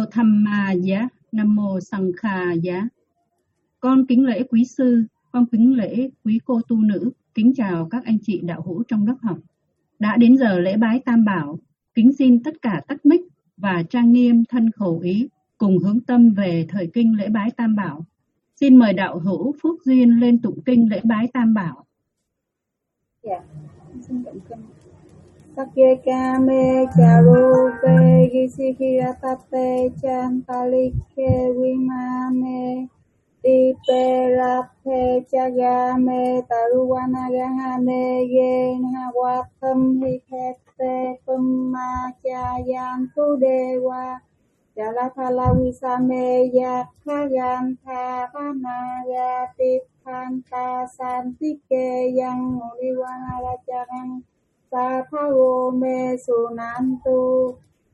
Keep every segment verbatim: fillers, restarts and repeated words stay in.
Tham Ma Giá, Nam Mô Sang Kha Giá. Con kính lễ quý sư, con kính lễ quý cô tu nữ, kính chào các anh chị đạo hữu trong lớp học. Đã đến giờ lễ bái Tam Bảo, kính xin tất cả tắt mic và trang nghiêm thân khẩu ý, cùng hướng tâm về thời kinh lễ bái Tam Bảo. Xin mời đạo hữu Phước Duyên lên tụng kinh lễ bái Tam Bảo. Dạ, xin tụng kinh. Sakye kame charupe gisikiratate chantalike vimane diperate chagame taruvanagahane yenhavatam hikete pumma chayantu dewa Jalathala visame yakhayantha panagati phanta santike yang mulivanarajanang Sathavo me sunantu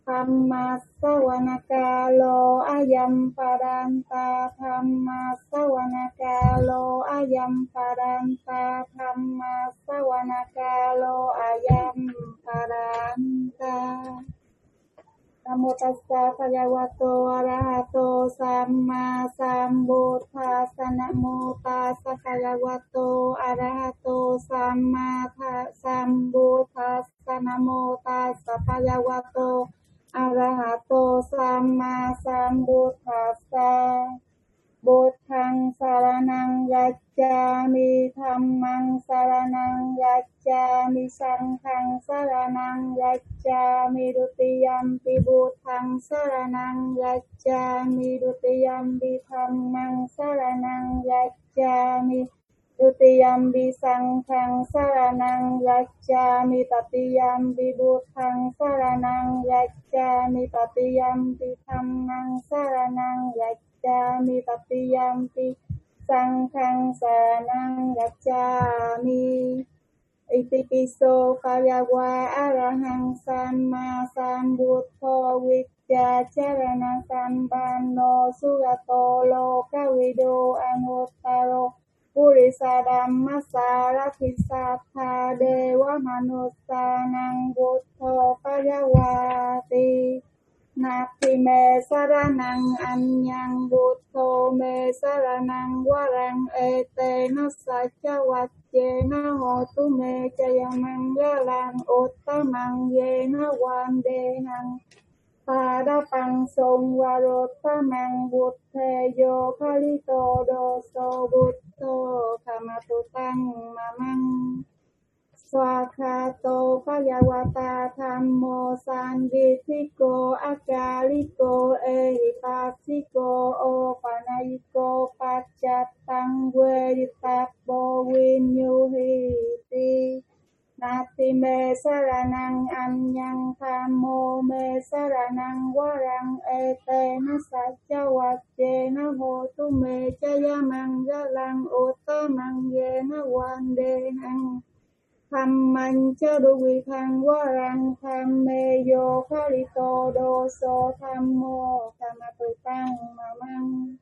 Thammasavanakalo ayam padanta Thammasavanakalo ayam padanta Thammasavanakalo ayam padanta Namo tassa bhagavato arahato samma sambuddhassa. Namo tassa bhagavato arahato samma sambuddhassa. Namo tassa bhagavato arahato samma sambuddhassa. Buddhaṃ saranang gacchāmi, Dhammaṃ saranang gacchāmi, Saṅghāṃ saranang gacchāmi, Dutiyampi Buddhaṃ saranang gacchāmi, Dutiyampi Dhammaṃ saranang gacchāmi, Dutiyampi Saṅghāṃ saranang gacchāmi, Tatiyampi Buddhaṃ saranang gacchāmi, Tatiyampi Dhammaṃ saranang gacchāmi, Gacchami tatiyampi saṅghāṃ saranang gacchami. Itipiso bhagavā arahang samma sambuddho vicchacharana sampanno sugato lokavido anuttaro purisa dhammasarati sattha dewa manussanang buddho bhagavati. Nati me saranang anyang buddho me saranang warang ete na sacha vacce na hotu me chaya manggalang uttamang ye na vandehang pada pangsong varottamang buddhe yo kalito doso buddho kamatutang mamang Swakhato bhagavata dhammo sanditthiko akaliko ehipasiko opanayiko paccatang vedittabbo vinyuhiti. Nati me saranang anyang dhammo me saranang warang ete na sacha vacce na hotu me chaya manggalang uttamang ye na vandehang Thammaṃ ca duvikhang varang thamme yo khalito doso thammo kamatutang mamang.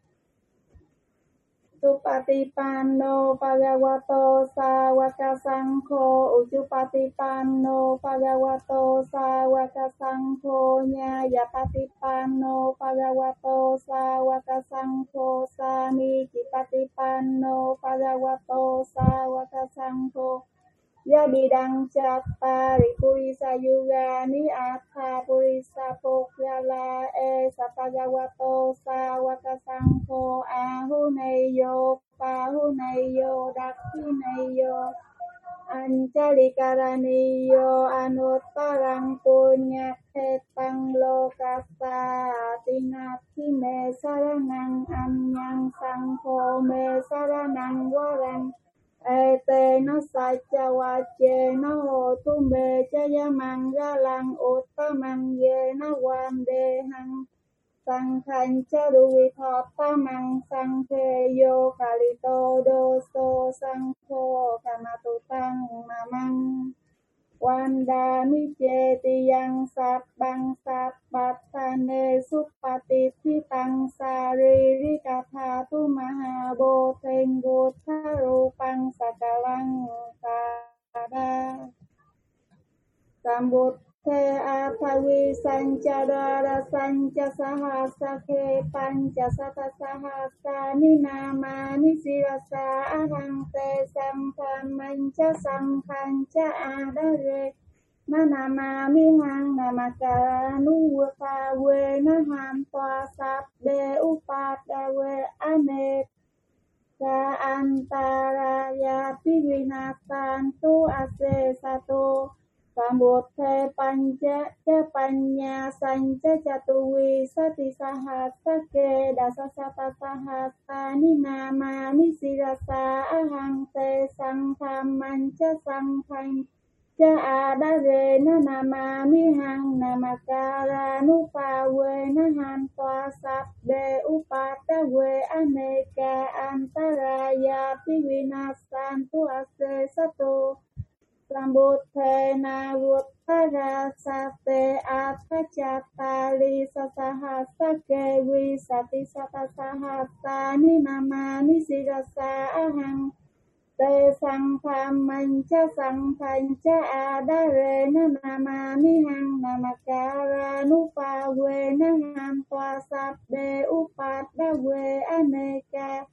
Supatipanno bhagavato sāvaka saṅkho Ujjupatipanno bhagavato sāvaka saṅkho Nyāyapatipanno bhagavato sāvaka saṅkho Samīcipatipanno bhagavato sāvaka saṅkho Yadidang cattari purisa yugani attha purisa pokhyala esa bhagavato sāvaka saṅkho ahuneyo pahuneyo dakhineyo ancalikaraniyo anuttarang punyakhetang lokassa tinati me saranang anyang saṅkho me saranang warang Ete na sacha vacce na hotu me chaya manggalang uttamang ye na vandehang Saṅghāṃ ca duvikhottamang saṅkhe yo kalito doso saṅkho kamatutang mamang. Vandami ceti yang sabbang sabbattane suppatithitang saririkatthatu mahabodheng buddha rupang sakalang sada. Sambut Te Athavi Sanchadara Sancha Sahasake Pancha Sata Sahasani Namani Sirasa Ahang Te Sampan Mancha Sampancha Adare Nanama Mihang Namakara Nuwata We Naham Toa Sap De Upada We Anek Ka Antaraya Pivinatan Tu Ase Sato Sambuthe Pancha Cha Panya Sancha Chatuvi Sati Sahasake Dasa Sata Sahasani Namani Sirasa Ahang Te Sangham Mancha Sangham Cha Adare Nanama Mihang Namakara Nupa We Naham Toa Sap De Upata We Aneka Antaraya Pivinasan Tu Ase Sato Sambuthe na vuttara sate atachatali sasahasake vi sati satasahasani namani sirasa ahang te sangham mancha sanghpancha adare namani hang namakara nupa we naham toa sabde upada we aneka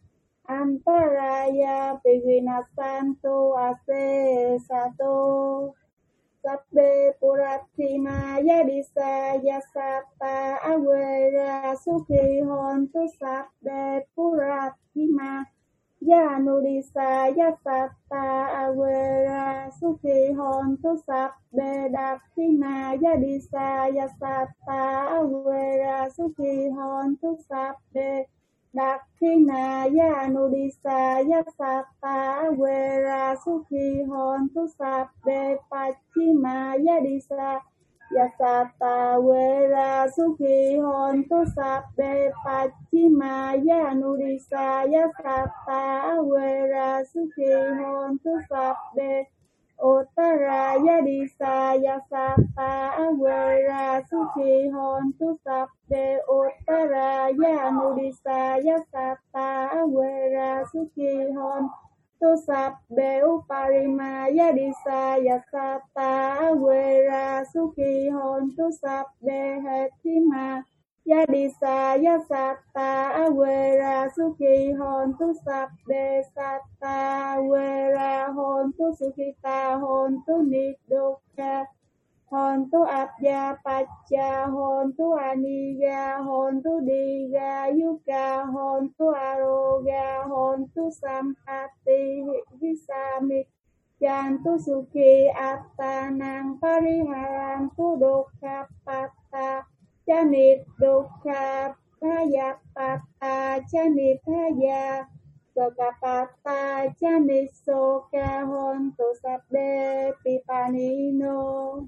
Antaraya Pivinasanto Ase Sato Sabbe Puratima Yadisa Yasata Awera Sukhi Hontu Sabbe Puratima Yanurisa Yasata Awera Sukhi Hontu Sabbe Daktima Yadisa Yasata Awera Sukhi Hontu Sabbe Dakkhina Yanudisa Yasata Wera Sukhi Hontu Sabbe Pachima Yadisa Yasata Wera Sukhi Hontu Sabbe Pachima Yanudisa Yasata Wera Sukhi Hontu Sabbe Uttara Yadisa Yasata Awera Sukhi Hontu Sabbe Uttara Yanudisa Yasata Awera Sukhi Hontu Sabbe Uparima Yadisa Yasata Awera Sukhi Hontu Sabbe Hetima Yadisa Yasata Awera Sukhi Hontu Sabbe Sata Awera Hontu Sukhita Hontu Nidukkha Hontu Abya Pacha Hontu Aniga Hontu Diga Yuka Hontu Aroga Hontu Sampati Hisami Yantu Sukhi Attanang Pariharantu Dukkha Patta Chanit Dukkha Bhayapata Chanit Bhaya Sokapata Chanit Soka Hontu Sabde Pipanino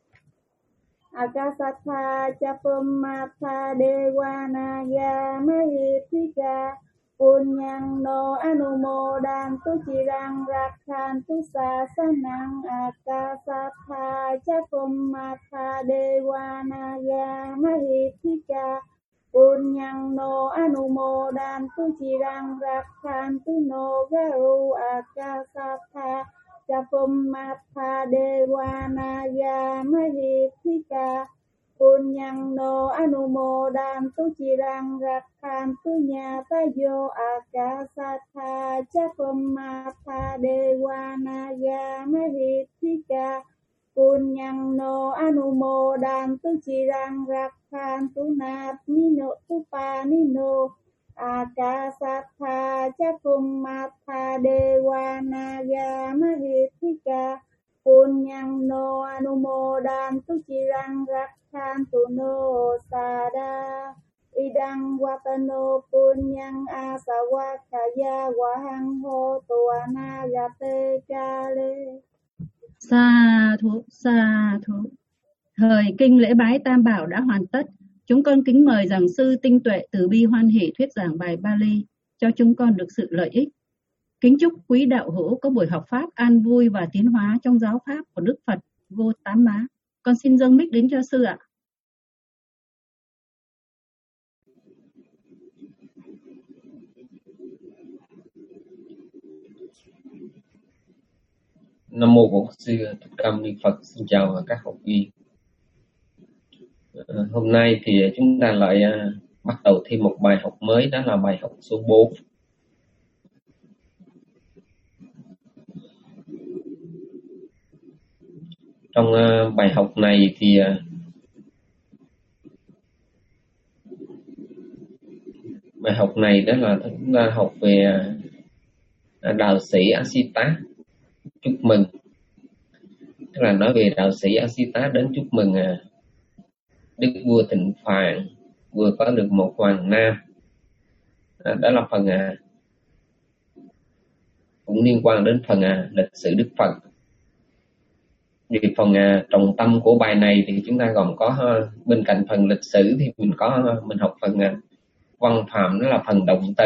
Akasatha Chapumatha Dewanaya Mahitika Punyang no Anumodantu Chirang Rakhantu Sasanang Akasatha Chapumatha Dewanaya Mahitika Punyang no Anumodantu Chirang Rakhantu no Garu Akasatha Chapumatha Dewanaya Mahitika Punyang no Anumodantu Chirang Rakhantu Nyatayo Akasatha Chapumatha Dewanaya Mahitika Punyang no Anumodantu Chirang Rakhantu Natmino Tupanino Akasatha Chapumatha Dewanaya Mahitika Punyang no Anumodantu Chirang Rakhantu no Sada Idang Watano Punyang Asawakaya Wahang Ho Tuanagate Kale. Sa thú, sa thú. Thời kinh lễ bái Tam Bảo đã hoàn tất. Chúng con kính mời giảng sư tinh tuệ từ bi hoan hỷ thuyết giảng bài Bali cho chúng con được sự lợi ích. Kính chúc quý đạo hữu có buổi học pháp an vui và tiến hóa trong giáo pháp của Đức Phật Vô Tám Má. Con xin dâng mic đến cho sư ạ. Nam mô Bổn Sư Thích Ca Mâu Ni Phật. Xin chào các học viên. Uh, hôm nay thì chúng ta lại uh, bắt đầu thêm một bài học mới, đó là bài học số bốn. Trong uh, bài học này thì uh, bài học này đó là chúng ta học về uh, đạo sĩ Asita chúc mừng, tức là nói về đạo sĩ Asita đến chúc mừng uh, đức vua Tịnh Phạn vừa có được một hoàng nam. À, đó là phần à, cũng liên quan đến phần à, lịch sử Đức Phật. Vì phần à, trọng tâm của bài này thì chúng ta gồm có ha, bên cạnh phần lịch sử thì mình có mình học phần à, văn phạm, đó là phần động từ.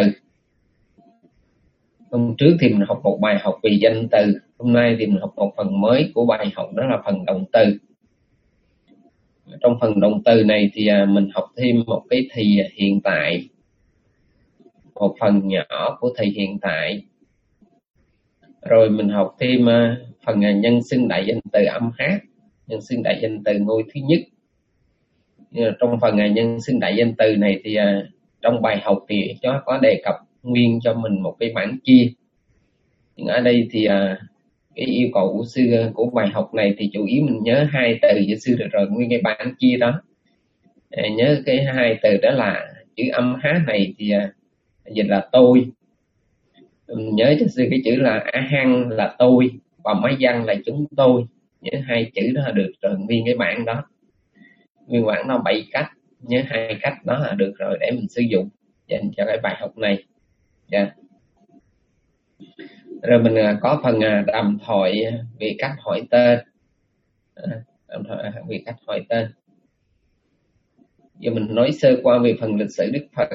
Hôm trước thì mình học một bài học về danh từ, hôm nay thì mình học một phần mới của bài học, đó là phần động từ. Trong phần động từ này thì à, mình học thêm một cái thì hiện tại, một phần nhỏ của thì hiện tại. Rồi mình học thêm uh, phần uh, nhân xưng đại danh từ âm hát, nhân xưng đại danh từ ngôi thứ nhất. Uh, trong phần uh, nhân xưng đại danh từ này thì uh, trong bài học thì nó có đề cập nguyên cho mình một cái bảng chia. Nhưng ở đây thì uh, cái yêu cầu của sư uh, của bài học này thì chủ yếu mình nhớ hai từ cho sư được rồi, nguyên cái bảng chia đó. Uh, nhớ cái hai từ đó là chữ âm hát này thì uh, dịch là tôi. Nhớ cho sư cái chữ là a hăng là tôi và máy văn là chúng tôi. Nhớ hai chữ đó là được rồi, nguyên cái bảng đó, nguyên bản nó bảy cách, nhớ hai cách đó là được rồi để mình sử dụng dành cho cái bài học này. Yeah. Rồi mình có phần đàm thoại về cách hỏi tên, đàm thoại về cách hỏi tên. Giờ mình nói sơ qua về phần lịch sử Đức Phật.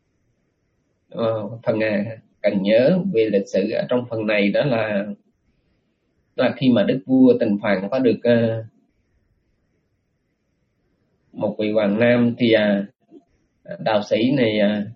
Phần cần nhớ về lịch sử ở trong phần này đó là là khi mà đức vua Tịnh Phạn có được uh, một vị hoàng nam thì uh, đạo sĩ này uh,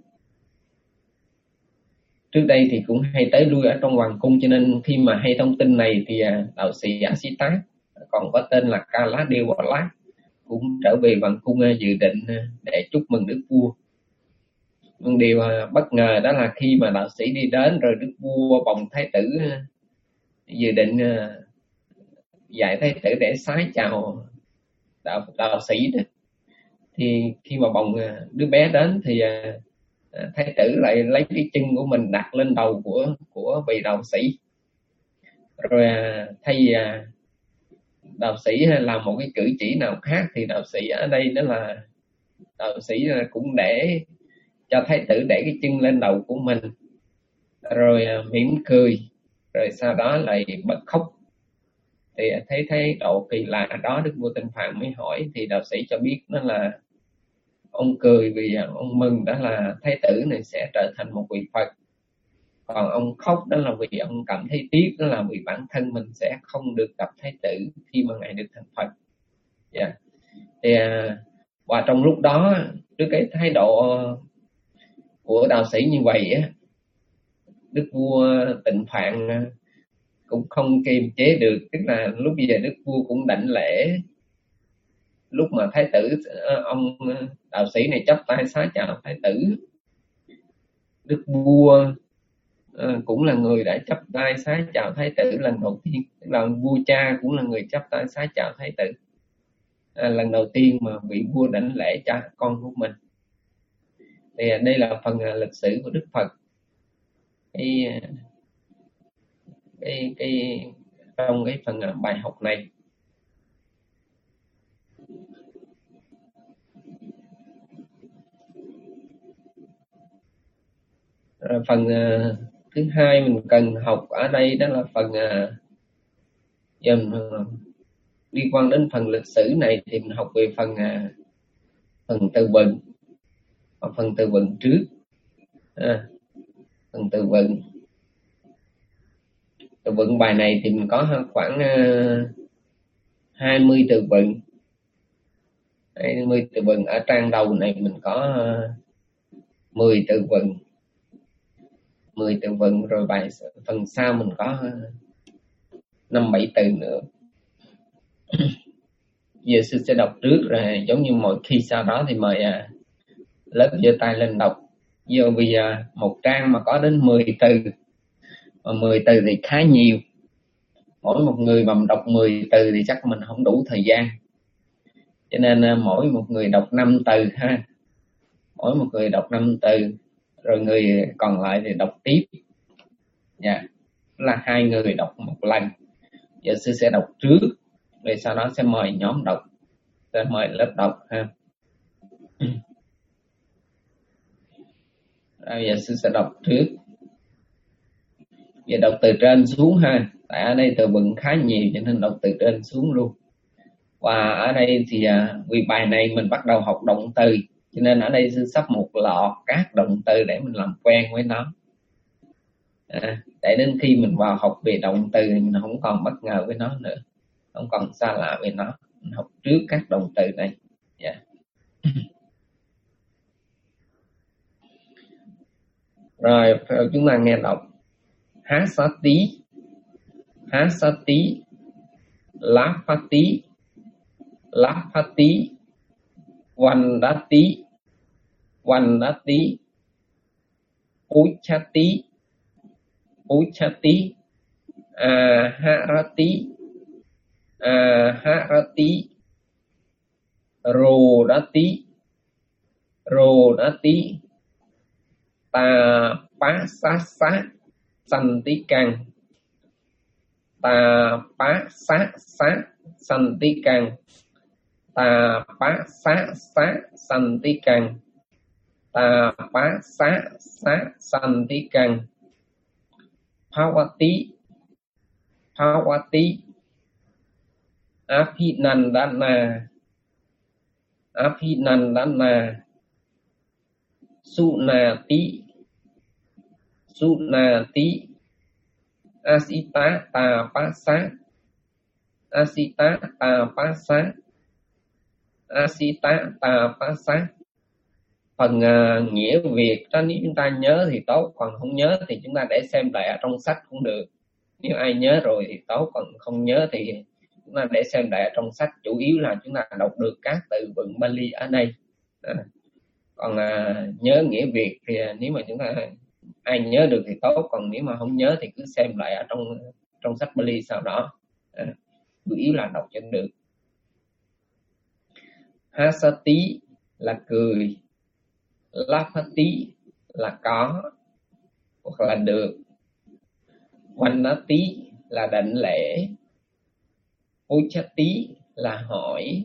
trước đây thì cũng hay tới lui ở trong hoàng cung, cho nên khi mà hay thông tin này thì uh, đạo sĩ Asita còn có tên là Kaladevala cũng trở về hoàng cung uh, dự định uh, để chúc mừng đức vua. Nhưng điều uh, bất ngờ đó là khi mà đạo sĩ đi đến rồi, đức vua bồng thái tử uh, dự định uh, dạy thái tử để xái chào đạo, đạo sĩ đó. Thì khi mà bồng uh, đứa bé đến thì uh, thái tử lại lấy cái chân của mình đặt lên đầu của của vị đạo sĩ. Rồi uh, thay uh, đạo sĩ làm một cái cử chỉ nào khác thì đạo sĩ ở đây đó là đạo sĩ cũng để cho thái tử để cái chân lên đầu của mình, rồi uh, mỉm cười, rồi sau đó lại bật khóc. Thì thấy thấy độ kỳ lạ đó, đức vua Tịnh Phạn mới hỏi, thì đạo sĩ cho biết đó là ông cười vì ông mừng đó là thái tử này sẽ trở thành một vị Phật, còn ông khóc đó là vì ông cảm thấy tiếc, đó là vì bản thân mình sẽ không được gặp thái tử khi mà ngài được thành Phật. Yeah. Thì và trong lúc đó, trước cái thái độ của đạo sĩ như vậy á, đức vua Tịnh Phạn cũng không kiềm chế được, tức là lúc bây giờ đức vua cũng đảnh lễ. Lúc mà thái tử, ông đạo sĩ này chắp tay xá chào thái tử, đức vua cũng là người đã chắp tay xá chào thái tử lần đầu tiên, tức là vua cha cũng là người chắp tay xá chào thái tử à, lần đầu tiên mà vị vua đảnh lễ cha con của mình. Thì đây là phần lịch sử của Đức Phật. Cái cái cái trong cái phần bài học này. Rồi phần uh, thứ hai mình cần học ở đây đó là phần uh, dần uh, liên quan đến phần lịch sử này thì mình học về phần uh, phần từ vựng. Và phần từ vựng trước à, phần từ vựng từ vựng bài này thì mình có khoảng uh, hai mươi từ vựng. hai mươi từ vựng. Ở trang đầu này mình có uh, mười từ vựng mười từ vựng, rồi bài phần sau mình có năm bảy từ nữa. Giờ sư sẽ đọc trước rồi giống như mọi khi sau đó thì mời à, lớp giơ tay lên đọc. Giờ vì à, một trang mà có đến mười từ, mà mười từ thì khá nhiều. Mỗi một người mà đọc mười từ thì chắc mình không đủ thời gian. Cho nên à, mỗi một người đọc năm từ ha. Mỗi một người đọc năm từ, rồi người còn lại thì đọc tiếp. Dạ, yeah. Là hai người đọc một lần. Giờ sư sẽ đọc trước, rồi sau đó sẽ mời nhóm đọc, sẽ mời lớp đọc ha. Rồi giờ sư sẽ đọc trước. Giờ đọc từ trên xuống ha. Tại ở đây từ vựng khá nhiều cho nên đọc từ trên xuống luôn. Và ở đây thì vì bài này mình bắt đầu học động từ, cho nên ở đây sư sắp một lọt các động từ để mình làm quen với nó. À, để đến khi mình vào học về động từ thì mình không còn bất ngờ với nó nữa, không còn xa lạ với nó. Mình học trước các động từ này. Yeah. Rồi chúng ta nghe đọc. Hasati, Hasati, Lapati, Lapati, Vandati, Vandati, Uchati, Uchati, Aharati, Aharati, Rodati, Rodati, Tapasasa, Santikang, Tapasasa, Santikang, Tapasasa, Santikang, Tapasasa, Santikang, Bhavati, Bhavati, Abhinandana, Abhinandana, Sunati, Sunati, Asita Tapasa, Asita Tapasa, Asita Tapasa. Phần uh, nghĩa Việt đó, nếu chúng ta nhớ thì tốt, còn không nhớ thì chúng ta để xem lại ở trong sách cũng được. Nếu ai nhớ rồi thì tốt, còn không nhớ thì chúng ta để xem lại ở trong sách. Chủ yếu là chúng ta đọc được các từ vựng Bali ở đây. À. Còn uh, nhớ nghĩa Việt thì uh, nếu mà chúng ta ai nhớ được thì tốt, còn nếu mà không nhớ thì cứ xem lại ở trong trong sách Bali sau đó. À. Chủ yếu là đọc cho được. Hasati là cười, Lapati là có hoặc là được, Vandati là đảnh lễ, Uchati là hỏi,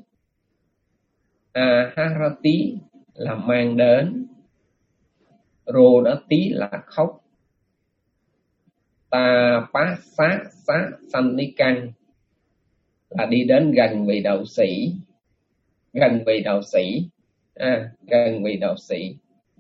Aharati là mang đến, Rodati là khóc, Tapasasa Santikang là đi đến gần vị đạo sĩ, gần vị đạo sĩ, à, gần vị đạo sĩ.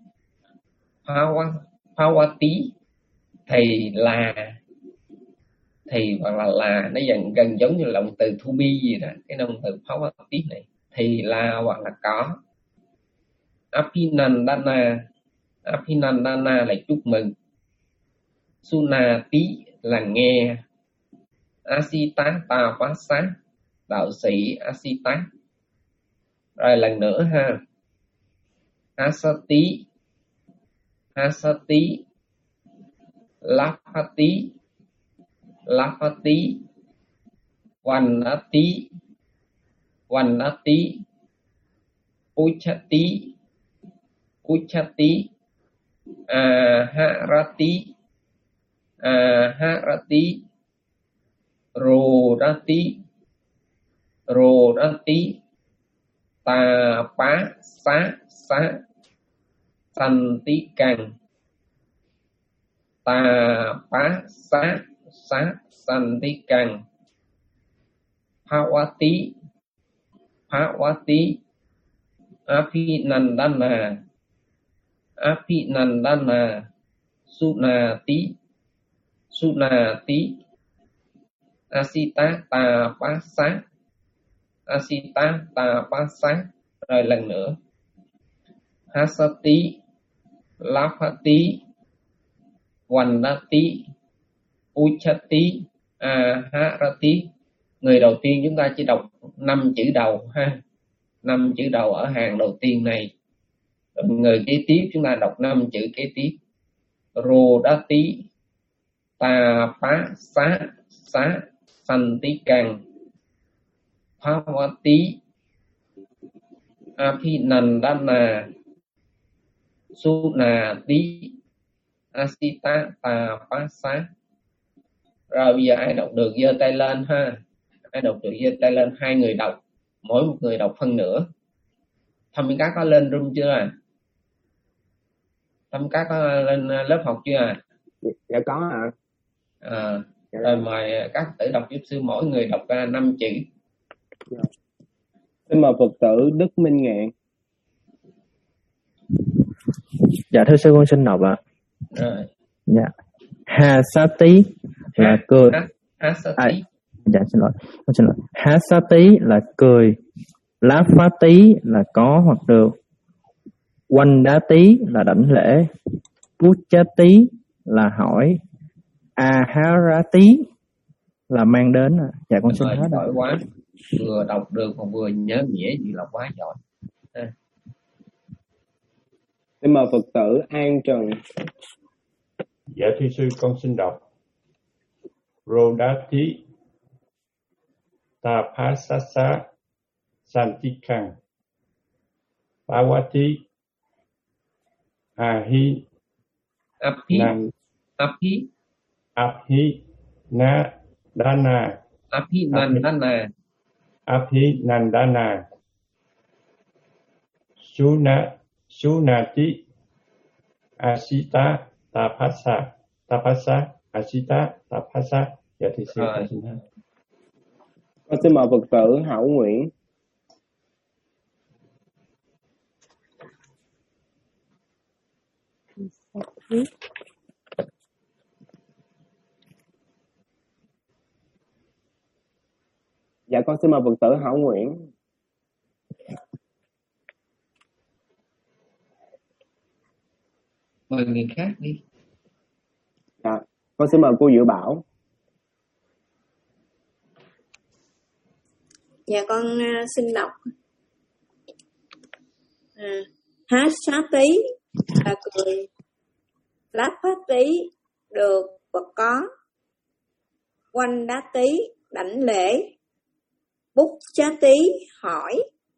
Bhavati thì là, thì hoặc là là nó dần gần giống như động từ to be gì đó, cái động từ Bhavati này thì là hoặc là có. Abhinandana, Abhinandana là chúc mừng, Sunati là nghe, Asita Tapasa đạo sĩ Asita. Rồi lần nữa ha. Hasati, Hasati, Lapati, Lapati, Vandati, Vandati, Uchati, Uchati, Aharati, Aharati, Rodati, Rodati, Tapasasa Santikang, Tapasasa Santikang, Bhavati, Bhavati, Abhinandana, Abhinandana, Sunati, Sunati, Asita Tapasa, Asita Tapasa. Rồi lần nữa. Hasati, Lapati, Vandati, Uchati, Aharati, người đầu tiên chúng ta chỉ đọc năm chữ đầu ha, năm chữ đầu ở hàng đầu tiên này. Người kế tiếp chúng ta đọc năm chữ kế tiếp. Rodati Tapasa Sa Santikang Bhavati Abhinandana Sunati Asita Tapasa. Rồi bây giờ ai đọc được giơ tay lên ha. Ai đọc được giơ tay lên, hai người đọc, mỗi một người đọc phân nửa. Thăm các có lên room chưa à? Thăm các có lên lớp học chưa à? Dạ có ạ. À? À, rồi mời các tử đọc giúp sư, mỗi người đọc ra năm chữ. Dạ. Xin mời Phật tử Đức Minh Ngạn. Dạ thưa sư, con xin đọc ạ. Rồi. Dạ. Hasati là cười. Hasati. À, dạ xin lỗi, con xin lỗi. Hasati là cười. Lafati là có hoặc được. Wandati là đảnh lễ. Puchati là hỏi. Aharati là mang đến. Dạ con xin hết. Giỏi quá, vừa đọc được còn vừa nhớ nghĩa gì là quá giỏi. À. Xin mời Phật tử An Trần. Dạ thưa sư, con xin đọc. Rodati Tapasasa Santikang Bhavati Ahi Api Nan Api Ahi Na Dana Api Nandana Api Nandana Suna Sunati Asita Tapasa Tapasa Asita Tapasa. Dạ thưa sư, con xin hết. Con xin mời Phật tử Hảo Nguyễn. Dạ con xin mời Phật tử Hảo Nguyễn. Mời người khác đi. Dạ, con xin mời cô Diệu Bảo. Dạ con uh, xin đọc. À, hát sát tí là cười, lát phát tí được vật có, quanh đá tí đảnh lễ, bút chá tí hỏi,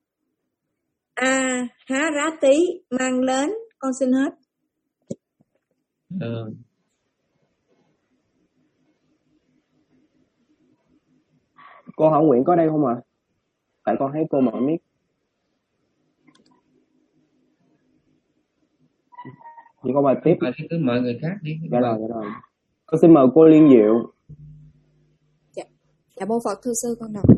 a há rá tí mang lên. Con xin hết. Ừ. Cô Hảo Nguyễn có đây không ạ? À? Tại con thấy cô mở mic. Thì con bài tiếp. À, cứ mời người khác đi. Dạ rồi, dạ rồi. Con xin mời cô Liên Diệu. Dạ, dạ bố Phật thưa sư con đọc.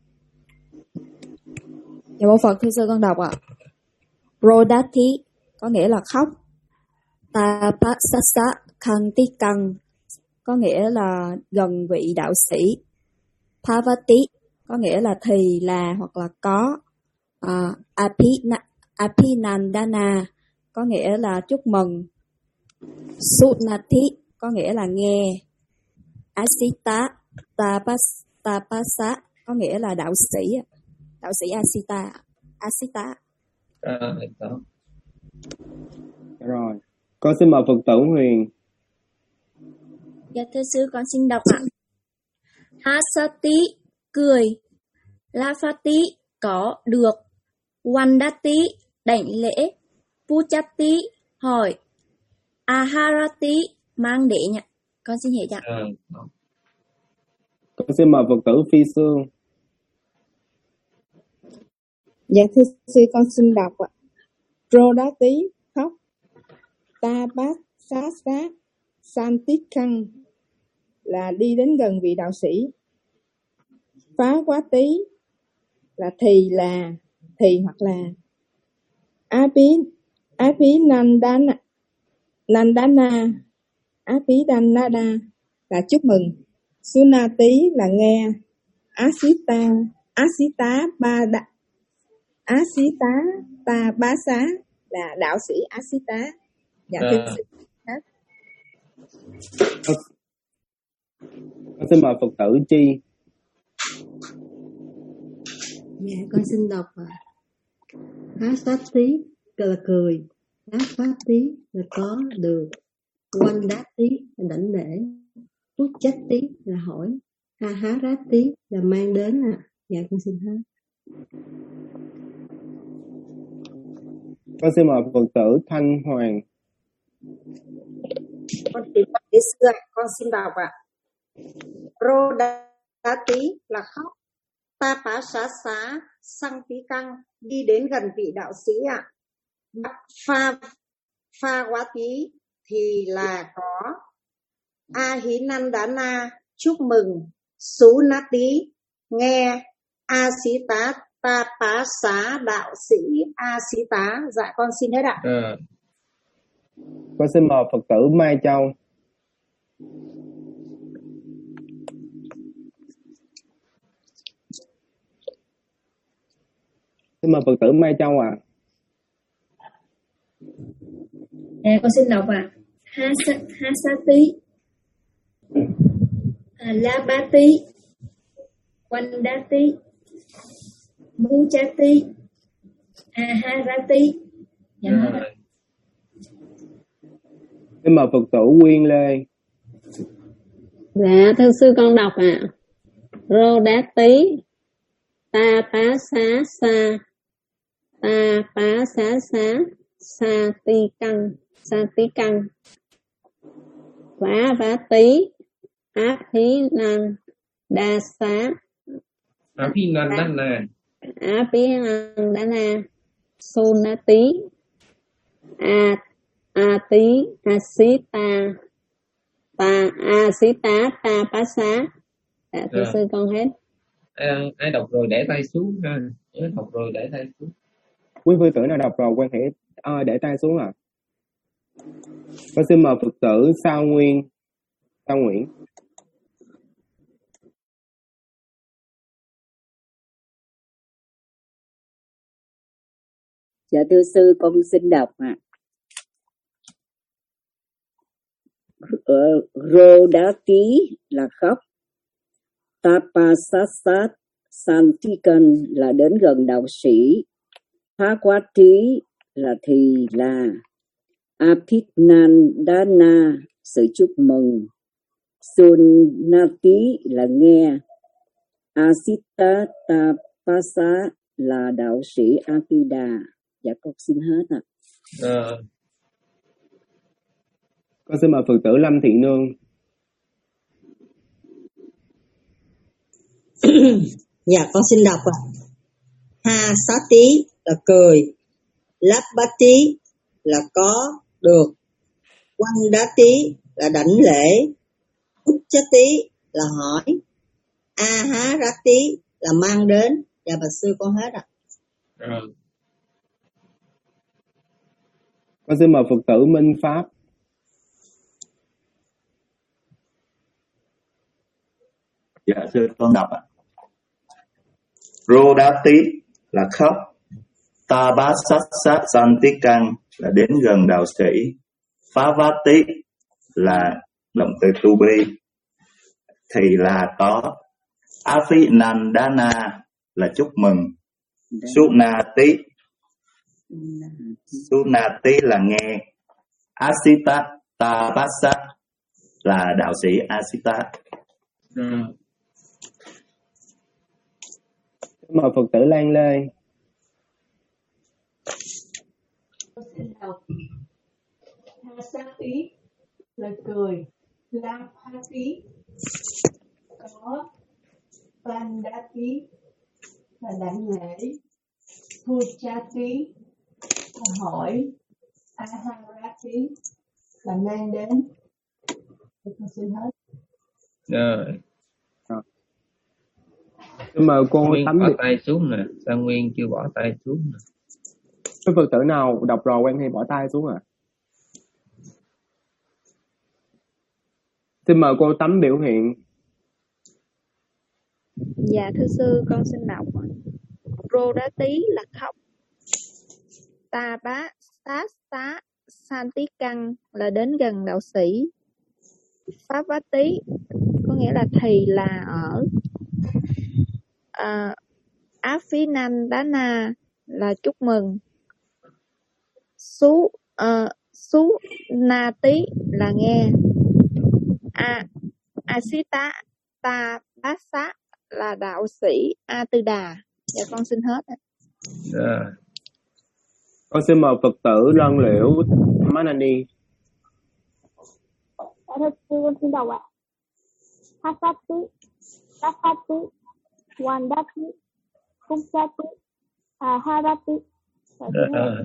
Dạ bố Phật thưa sư con đọc ạ. À. Rodati có nghĩa là khóc. Tapasasa Kantikang có nghĩa là gần vị đạo sĩ. Bhavati có nghĩa là thì là hoặc là có. uh, Apina, Apinandana có nghĩa là chúc mừng. Sunati có nghĩa là nghe. Asita tapas, Tapasa có nghĩa là đạo sĩ. Đạo sĩ Asita. Asita. À, đó. Rồi, con xin mời Phật tử Huyền. Dạ thưa sư, con xin đọc ạ. Hasati cười, Lafati có được, Wandati đảnh lễ, Puchati hỏi, Aharati mang đến. Con xin hiểu ạ. À. Con xin mời Phật tử Phi Sương. Dạ thưa sư, con xin đọc ạ. Rodati khóc, Tapasasa Santikang là đi đến gần vị đạo sĩ. Phá quá tí là thì là thì hoặc là. Api Api Nandana Nandana Api Nandana là chúc mừng. Sunati là nghe. Asita Asita ba đa, Asita ta bá xá là đạo sĩ Asita. Dạ thưa À. sư. Con xin mời Phật tử Chi. Dạ, con xin đọc ạ. Há sát tí là cười, há phát tí là có được, quanh đá tí là đảnh lễ, phút chết tí là hỏi, ha há rát tí là mang đến ạ. À. Dạ, con xin hết. Con xin mời Phật tử Thanh Hoàng. Con xin đọc xưa, con xin đọc ạ. Rô đá tí là khóc, ta phá xá xá, sang tí căng, đi đến gần vị đạo sĩ ạ. Pha pha quá tí thì là có a hí nan đá na, chúc mừng. Sú na tí nghe a xí tá ta phá xá đạo sĩ a xí tá. Dạ con xin hết ạ. À. Con xin mời Phật tử Mai Châu. Xin mời Phật tử Mai Châu ạ. À. À, con xin đọc ạ. À. Hasati, à, Labati, Wandati, Mujati, Aharati. Dạ. À. Xin mời Phật tử Quyên Lê. Dạ, thưa sư con đọc ạ. À. Rô đá tí, ta pá xá xa, ta pá xá xá, sa ti căng, sa tí căng. Vá vá tí, áp hí năng, đa xá. Áp hí năng đá na. Áp hí năng đá na, su na tí, a a tí, a xí ta, ta a xí tá, ta pá xá. Dạ, thưa à. Sư con hết. À, ai đọc rồi để tay xuống ha. Nhớ đọc rồi để tay xuống. Quý Phật tử nào đọc rồi quan hệ à, để tay xuống à. Con xin mời Phật tử Sao Nguyên, Sao Nguyễn. Dạ thưa sư con xin đọc ạ. À. Rô đá tí là khóc, Tapasasat Santikan là đến gần đạo sĩ, Phá quá trí là thì là, Apitnandana sự chúc mừng, Sunati là nghe, Asita Tapasa là đạo sĩ Akida. Dạ con xin hết ạ. À. À. Con xin mời Phật tử Lâm Thị Nương. Dạ con xin đọc ạ. Ha xá tí là cười, láp bát tí là có được, quăng đá tí là đảnh lễ, út chá tí là hỏi, a há rá tí là mang đến. Dạ bà sư con hết ạ. À. Con xin mời Phật tử Minh Pháp. Dạ sư con đọc ạ. Rô đá tí là khóc, ta bá sát sát san tí căng là đến gần đạo sĩ, phá vá tí là động từ tu bi, thì là có, Afi Nandana là chúc mừng, Sunati Sunati là nghe, Asita Tapasa là đạo sĩ Asita. Ừ. Mời Phật tử Lan Lê. Xin đọc. Ha sát tí là cười, la pha tí có, van đá tí là đảnh lễ, thu cha tí là hỏi, a hang ra tí là mang đến. Thì con xin hết. Rồi. Nhưng mà cô Nguyên tắm bỏ được. tay xuống nè, Sao Nguyên chưa bỏ tay xuống nè. Cái Phật tử nào đọc rồi quen hay bỏ tay xuống à? Xin mời cô Tắm biểu hiện. Dạ thưa sư con xin đọc. Rô đá tí là khóc, ta bá tá xá san tí căng là đến gần đạo sĩ, pháp vá tí có nghĩa là thì là ở, uh, Aphinandana là chúc mừng. Su uh, Su Nati là nghe. A Asita Tabasa là đạo sĩ A Tư Đà. Dạ con xin hết. Yeah. Con xin mời Phật tử Lân Liễu Manani. Dạ thưa sư, con xin đọc ạ. Hasati, Tapati, Wandati, Kumsati, Aharati. Yeah.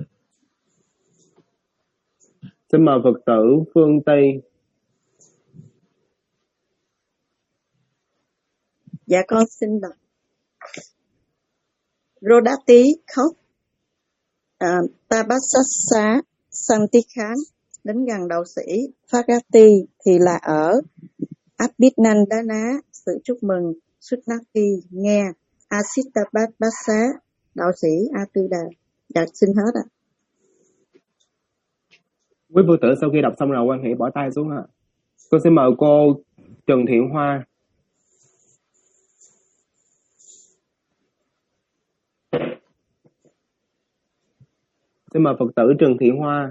Xin mời Phật tử Phương Tây. Dạ con xin đọc. Rodati khóc, à, Tabasasa Santikhan đến gần đạo sĩ. Phagati thì là ở. Abhinandana sự chúc mừng. Sutnati nghe. Asitabasa đạo sĩ A Tư Đà. Dạ xin hết ạ. Quý Phật tử sau khi đọc xong rồi quan hệ bỏ tay xuống ạ. Con xin mời cô Trần Thiện Hoa. Xin mời Phật tử Trần Thị Hoa.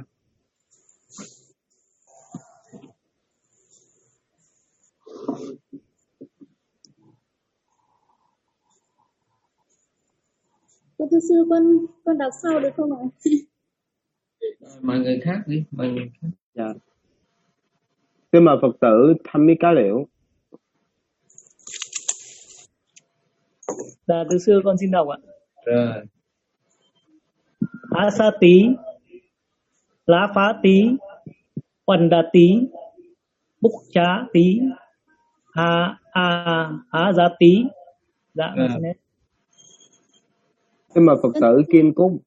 Con thưa sư, con con đọc sau được không ạ? Mời người khác đi, mời người khác. Dạ. Xin mời Phật tử Thăm Mỹ Cá Liễu. Dạ thưa sư, con xin đọc ạ. Rồi. Asati, Lafati, Pandati, Bukchati, A A Azati. Dạ con xin hết. Xin mời Phật tử Kim Cúc.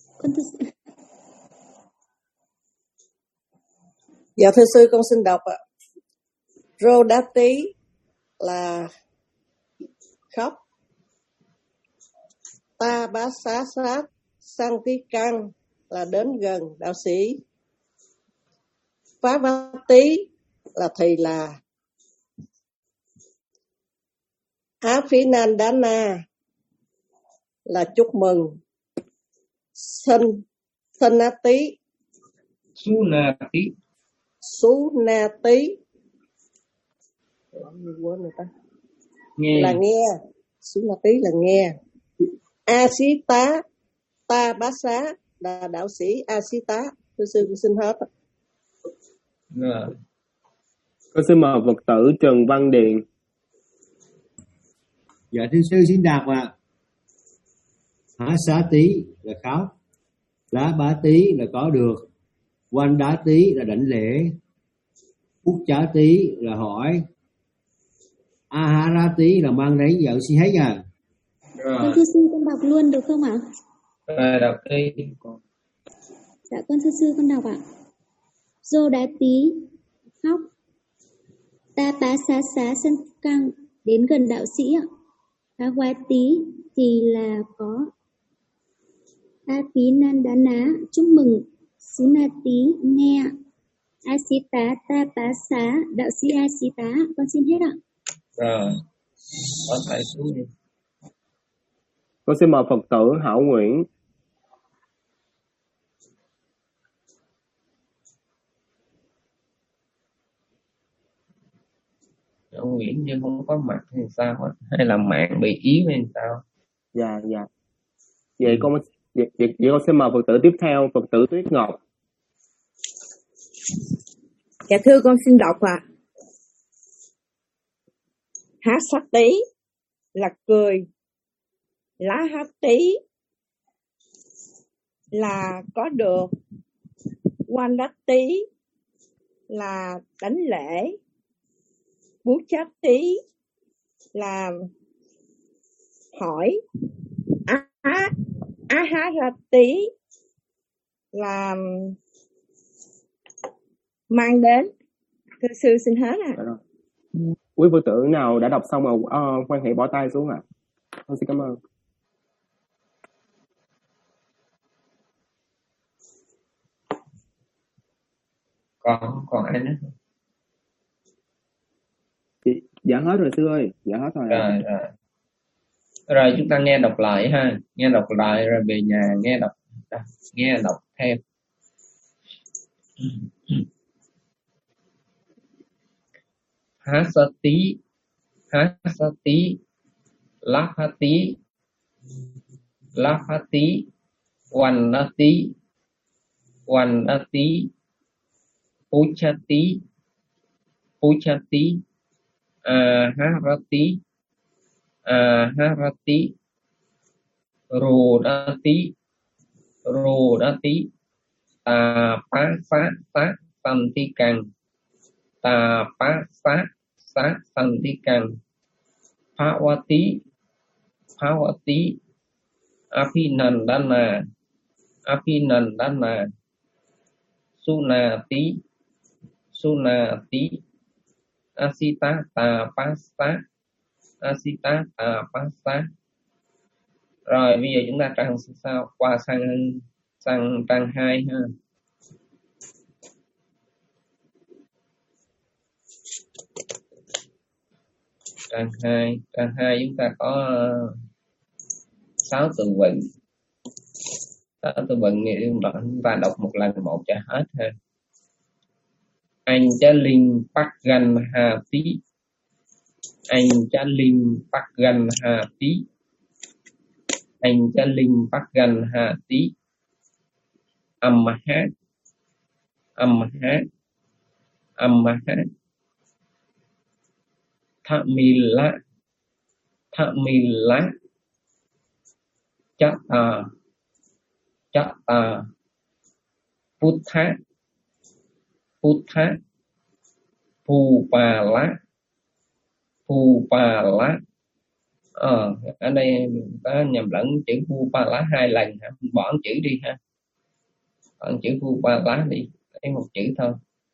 Dạ thưa sư, con xin đọc ạ. Rodati là khóc. Tabasasa Santikang là đến gần đạo sĩ. Pavati là thì là. Aphinandana là chúc mừng. San Sanati Sunati Sunati quên người ta nghe. Là nghe. Sunati là nghe. Asita Tabasa là đạo sĩ Asita. Thưa sư xin hết. Rồi. Con xin mời Phật tử Trần Văn Điền. Dạ thưa sư xin đọc ạ. Hả xá tí là khóc, lá bá tí là có được, quanh đá tí là đảnh lễ, phúc chá tí là hỏi, ahara tí là mang lấy vợ xin hết à. Con thưa sư, con đọc luôn được không ạ? Rồi đọc đi. Dạ con thưa sư, con đọc ạ. Dô đá tí khóc, ta bá xá xá sân căng đến gần đạo sĩ ạ. Phá hoa tí thì là có. Aphinandana chúc mừng. Sunati nghe. Asita Tapasa đạo sĩ Asita. Con xin hết ạ. Rồi. Có thầy xuống đi. Con xin mời Phật tử Hảo Nguyễn. Hảo Nguyễn nhưng không có mặt hay sao hết? Hay là mạng bị yếu hay sao? Dạ dạ. Vậy con vậy, vậy, vậy con xin mời Phật tử tiếp theo, Phật tử Tuyết Ngọc. Dạ thưa con xin đọc ạ. À. Hát sát tí là cười. Lá hát tí là có được. Quan đắc tí là đánh lễ. Bú chát tí là hỏi. Á á á há ra tí là mang đến. Thưa sư xin hết ạ. À. Quý Phật tử nào đã đọc xong rồi uh, quan hệ bỏ tay xuống ạ. À. Con xin cảm ơn. Còn còn ai nữa? Dạ hết rồi sư ơi, dạ hết rồi. Rồi rồi. Rồi chúng ta nghe đọc lại ha, nghe đọc lại rồi về nhà nghe đọc, nghe đọc theo. Hasati, hasati, lahati, lahati, vannati, vannati, puchati, puchati, aharati, aharati, rodati, rodati, tapasa, santikang, tapasa, santikang, bhavati, bhavati, abhinandana, abhinandana, sunati, sunati, asita tapasa, asita tapasa. Rồi bây giờ chúng ta trang sao qua sang sang trang hai ha. Trang hai, trang hai chúng ta có sáu từ vựng. Sáu từ vựng thì chúng ta đọc một lần một cho hết ha. Anh cha linh bắc gần hà tí, anh cha linh bắc gần hà tí, anh cha linh bắc gần hà tí, âm hát, âm hát, âm hát, thamila, thamila, chata, chata, puttha, puttha, phupala, phupala. Ờ, ở đây có nhầm lẫn chữ phupala hai lần hả? Bỏ chữ đi ha, bỏ chữ phupala đi, lấy một chữ thôi.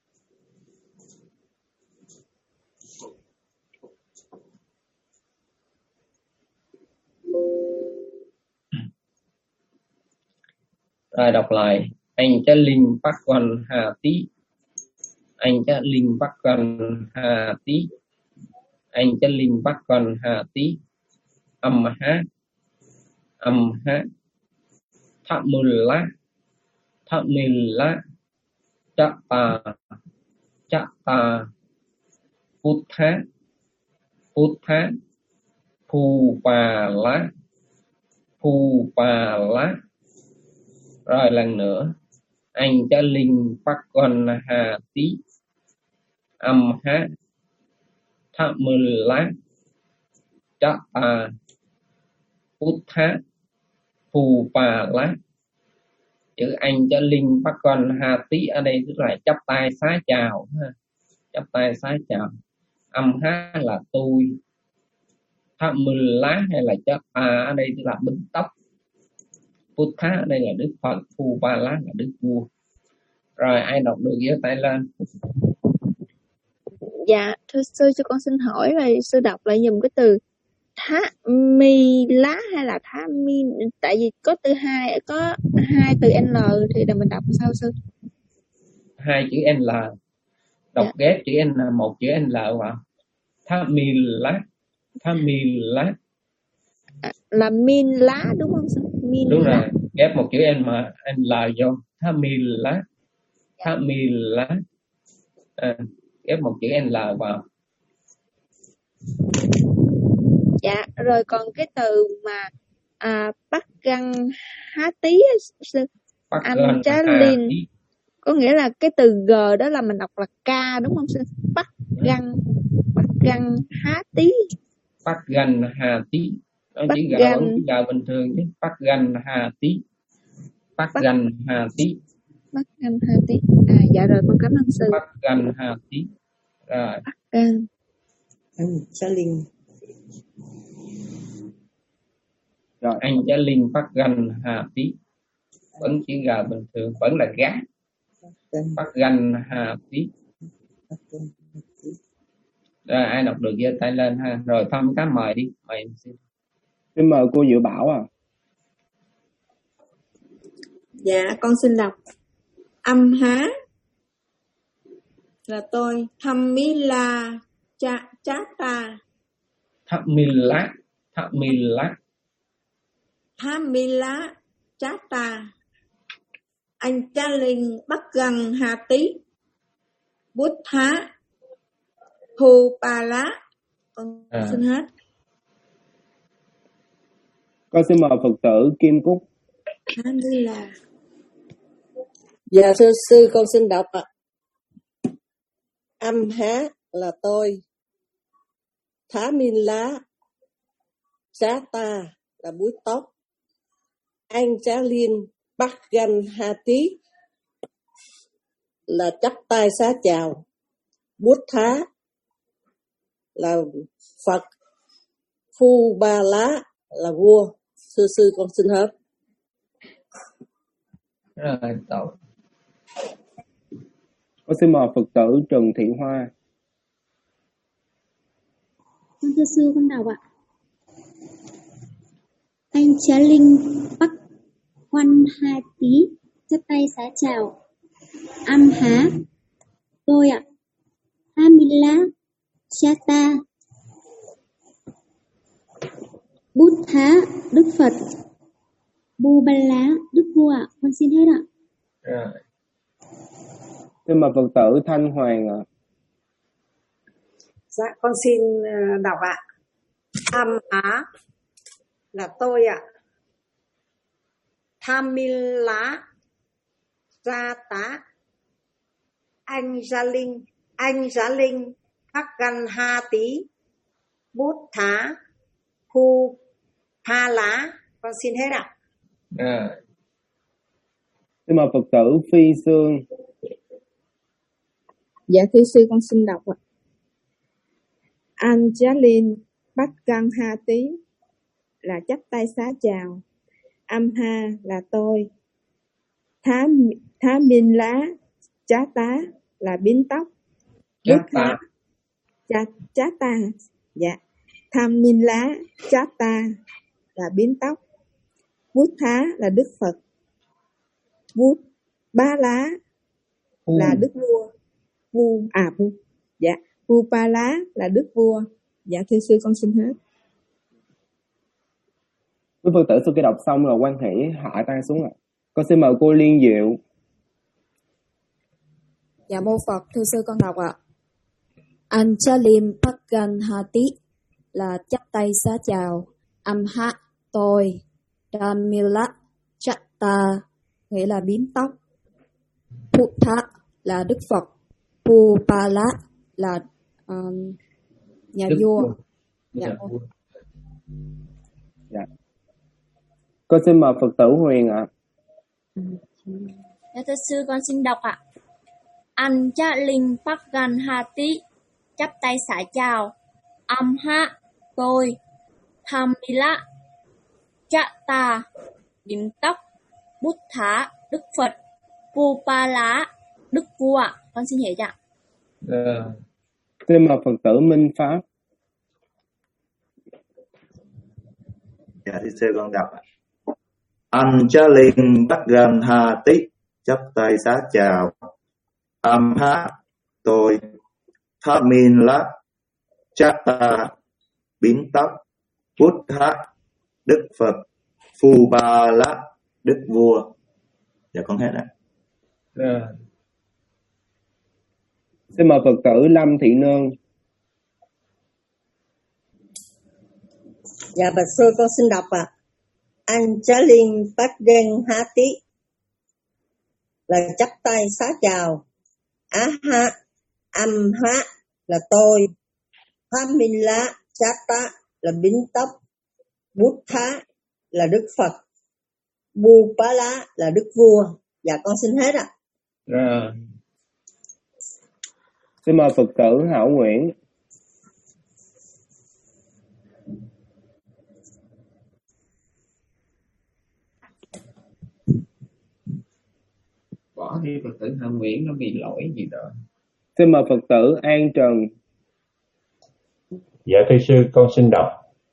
Rồi đọc lại. Anh cha linh bắc gần hà tí, anh cha linh bắc gần hà tí, anh cha linh bắc gần hà tí, âm hát, âm hát, thamula, thamila, chata, chata, puttha, puttha, phupala, phupala. Rồi lần nữa. Anh cha linh bắc gần hà tí, âm hát, thamula, chata, puttha, phupala. Chữ anh cha linh bắc gần hà tí ở đây tức là chắp tay xá chào ha. Chắp tay xá chào. Âm hát là tôi, thamula hay là chata ở đây tức là bím tóc, Puttha ở đây là Đức Phật, Phupala là Đức Vua. Rồi ai đọc được giơ tay lên. Dạ, thưa sư cho con xin hỏi là sư đọc lại dùm cái từ thá mi lá hay là thá mi, tại vì có từ hai, có hai từ N thì là mình đọc sao sư? Hai chữ N, đọc dạ. Ghép chữ N, một chữ N vào. Thá mi lá, thá mi lá. À, là min lá đúng không sư? Min đúng lá. Rồi, ghép một chữ N mà N là vô. Thá mi lá, thá mi lá. À, ghép một chữ N vào. Dạ, rồi còn cái từ mà à, Bắc Găng Há Tí sư, âm chá linh, có nghĩa là cái từ G đó là mình đọc là K đúng không sư? Bắc Găng, Bắc Găng Há Tí. Bắc Găng Hà Tí. Nó chỉ gạo vẫn chỉ gạo bình thường chứ. Bắc Găng Hà Tí. Bắc Găng Hà Tí. Bắc Găng Hà Tí. À dạ rồi con cảm ơn sư. Bắc Găng Hà Tí. Rồi. Bắc Găng. Anh Cha Linh. Rồi anh Cha Linh Bắc Găng Hà Tí. Vẫn chỉ gạo bình thường, vẫn là gá. Bắc Găng Hà Tí. Rồi ai đọc được giơ tay lên ha. Rồi Phong cá mời đi, mời em xin. Xin mời cô Diệu Bảo à. Dạ con xin đọc. Âm há là tôi, thamila cha chata. Thamila, thamila. Thamila Chata Anh Cha Linh Bắc Gần Hà Tý Bút Thá Thu Ba Lá. Con À. xin hết. Con xin mời Phật tử Kim Cúc. Thamila. Dạ thưa sư, con xin đọc ạ. Âm há là tôi, thá min lá, chá ta là búi tóc, anh chá liên bắt ganh ha tí là chắp tay xá chào, bút thá là Phật, phu ba lá là vua. Sư sư con xin hết. Rồi, tội. Con xin mời Phật tử Trần Thị Hoa. Con thưa sư, con đọc ạ. Anh Trá Linh Bắc Quan Hai Tí chắp tay xá chào. Am há tôi ạ. Amila Chata Bút Thá Đức Phật, Bu Ba Lá Đức Vua ạ. Con xin hết ạ. Rồi. Xin mời Phật tử Thanh Hoàng ạ. Dạ con xin đọc ạ. Am á là tôi ạ. Thamila Ra Tá Anh Gia Linh Anh Giá Linh Hắc Gan Ha Tí Bút Thá Thu Ha Lá. Con xin hết ạ. Rồi. Xin mời Phật tử Phi Sương. Dạ thưa sư, con xin đọc ạ. Angelin Bắc Căn Ha Tí là chắp tay xá chào. Âm ha là tôi. Thá, thá min lá chá tá là biến tóc. Chá Bút tá. Chá, chá ta. Dạ. Tham min lá chá ta là biến tóc. Bút thá là Đức Phật. Bút ba lá Phu. là Đức Vua. Vu à vu. Dạ. Vu ba lá là Đức Vua. Dạ thưa sư, con xin hết. Quý Phật tử sau khi đọc xong là quan hỷ hạ tay xuống ạ. Con xin mời cô Liên Diệu. Dạ mô Phật, thưa sư con đọc ạ. Anchalim Pakgan Hati là chắp tay xá chào. Amha tôi. Damila Chatta nghĩa là bím tóc. Phutta là Đức Phật. Pupala là um, nhà Đức vua. vua. Dạ. Dạ. Dạ. Con xin mời Phật tử Huyền ạ. Dạ thưa sư, con xin đọc ạ. Anh cha linh Bắc Gan Ha Tí chắp tay xả chào. Âm ha tôi. Thamila Chata bím tóc. Bút Thá Đức Phật. Pupala Đức Vua. Con xin hiểu ạ. Rồi. Xin mời Phật tử Minh Pháp. Dạ thưa sư con đọc. Anh cha linh Bắc Gan Ha Tí chắp tay xá chào. Âm há tôi. Tha min lá Chata bím tóc. Bút thá Đức Phật. Phu ba lá Đức Vua. Dạ con hết ạ. Rồi. Xin mời Phật tử Lâm Thị Nương. Dạ bạch sư, con xin đọc ạ. Anh Trá Linh Bắc Đen Há Tí là chắp tay xá chào. Á ha âm há là tôi. Tham minh lá chá tá là bính tóc. Bút thá là Đức Phật. Bu Pá Lá là Đức Vua. Dạ con xin hết ạ. Rồi. Xin mời Phật tử Hảo Nguyễn. Bỏ đi Phật tử Hảo Nguyễn, nó bị lỗi gì đó. Xin mời Phật tử An Trần. Dạ thưa sư, con xin đọc.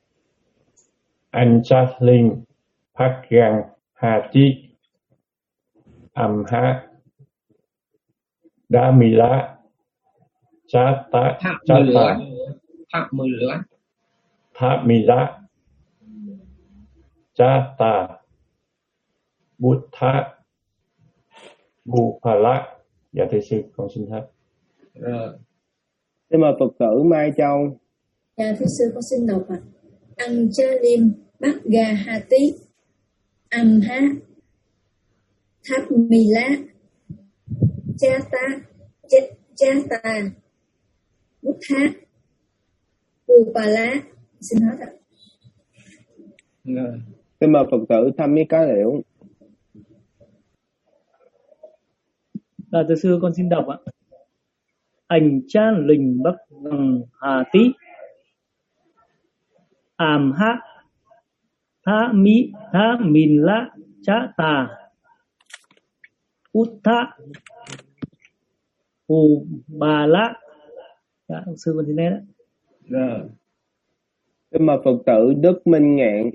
Anh cha linh Bắc Gan Ha Tí Âm ha Đa Mi Lá Chá tá Chá tá Tháp mười lá. Tháp Mi Lá Chata, Buddha, Bupala. Dạ thưa sư, con xin hết. Rồi. Xin mời Phật tử Mai Châu. Dạ thưa sư, con xin đọc ạ. Anjalim Bhaggahati Amha Thapmila Chata Chata Buddha Upala. Xin hết ạ. Rồi. Xin mời Phật tử Tham Mỹ Cá Liễu. Dạ thưa sư, con xin đọc ạ. Ảnh cha lình bắc gằng hà tí àm ha tha mi tha min la cha ta uttha u bà la. Dạ sư con xin hết ạ. Rồi. Xin mời Phật tử Đức Minh Ngạn.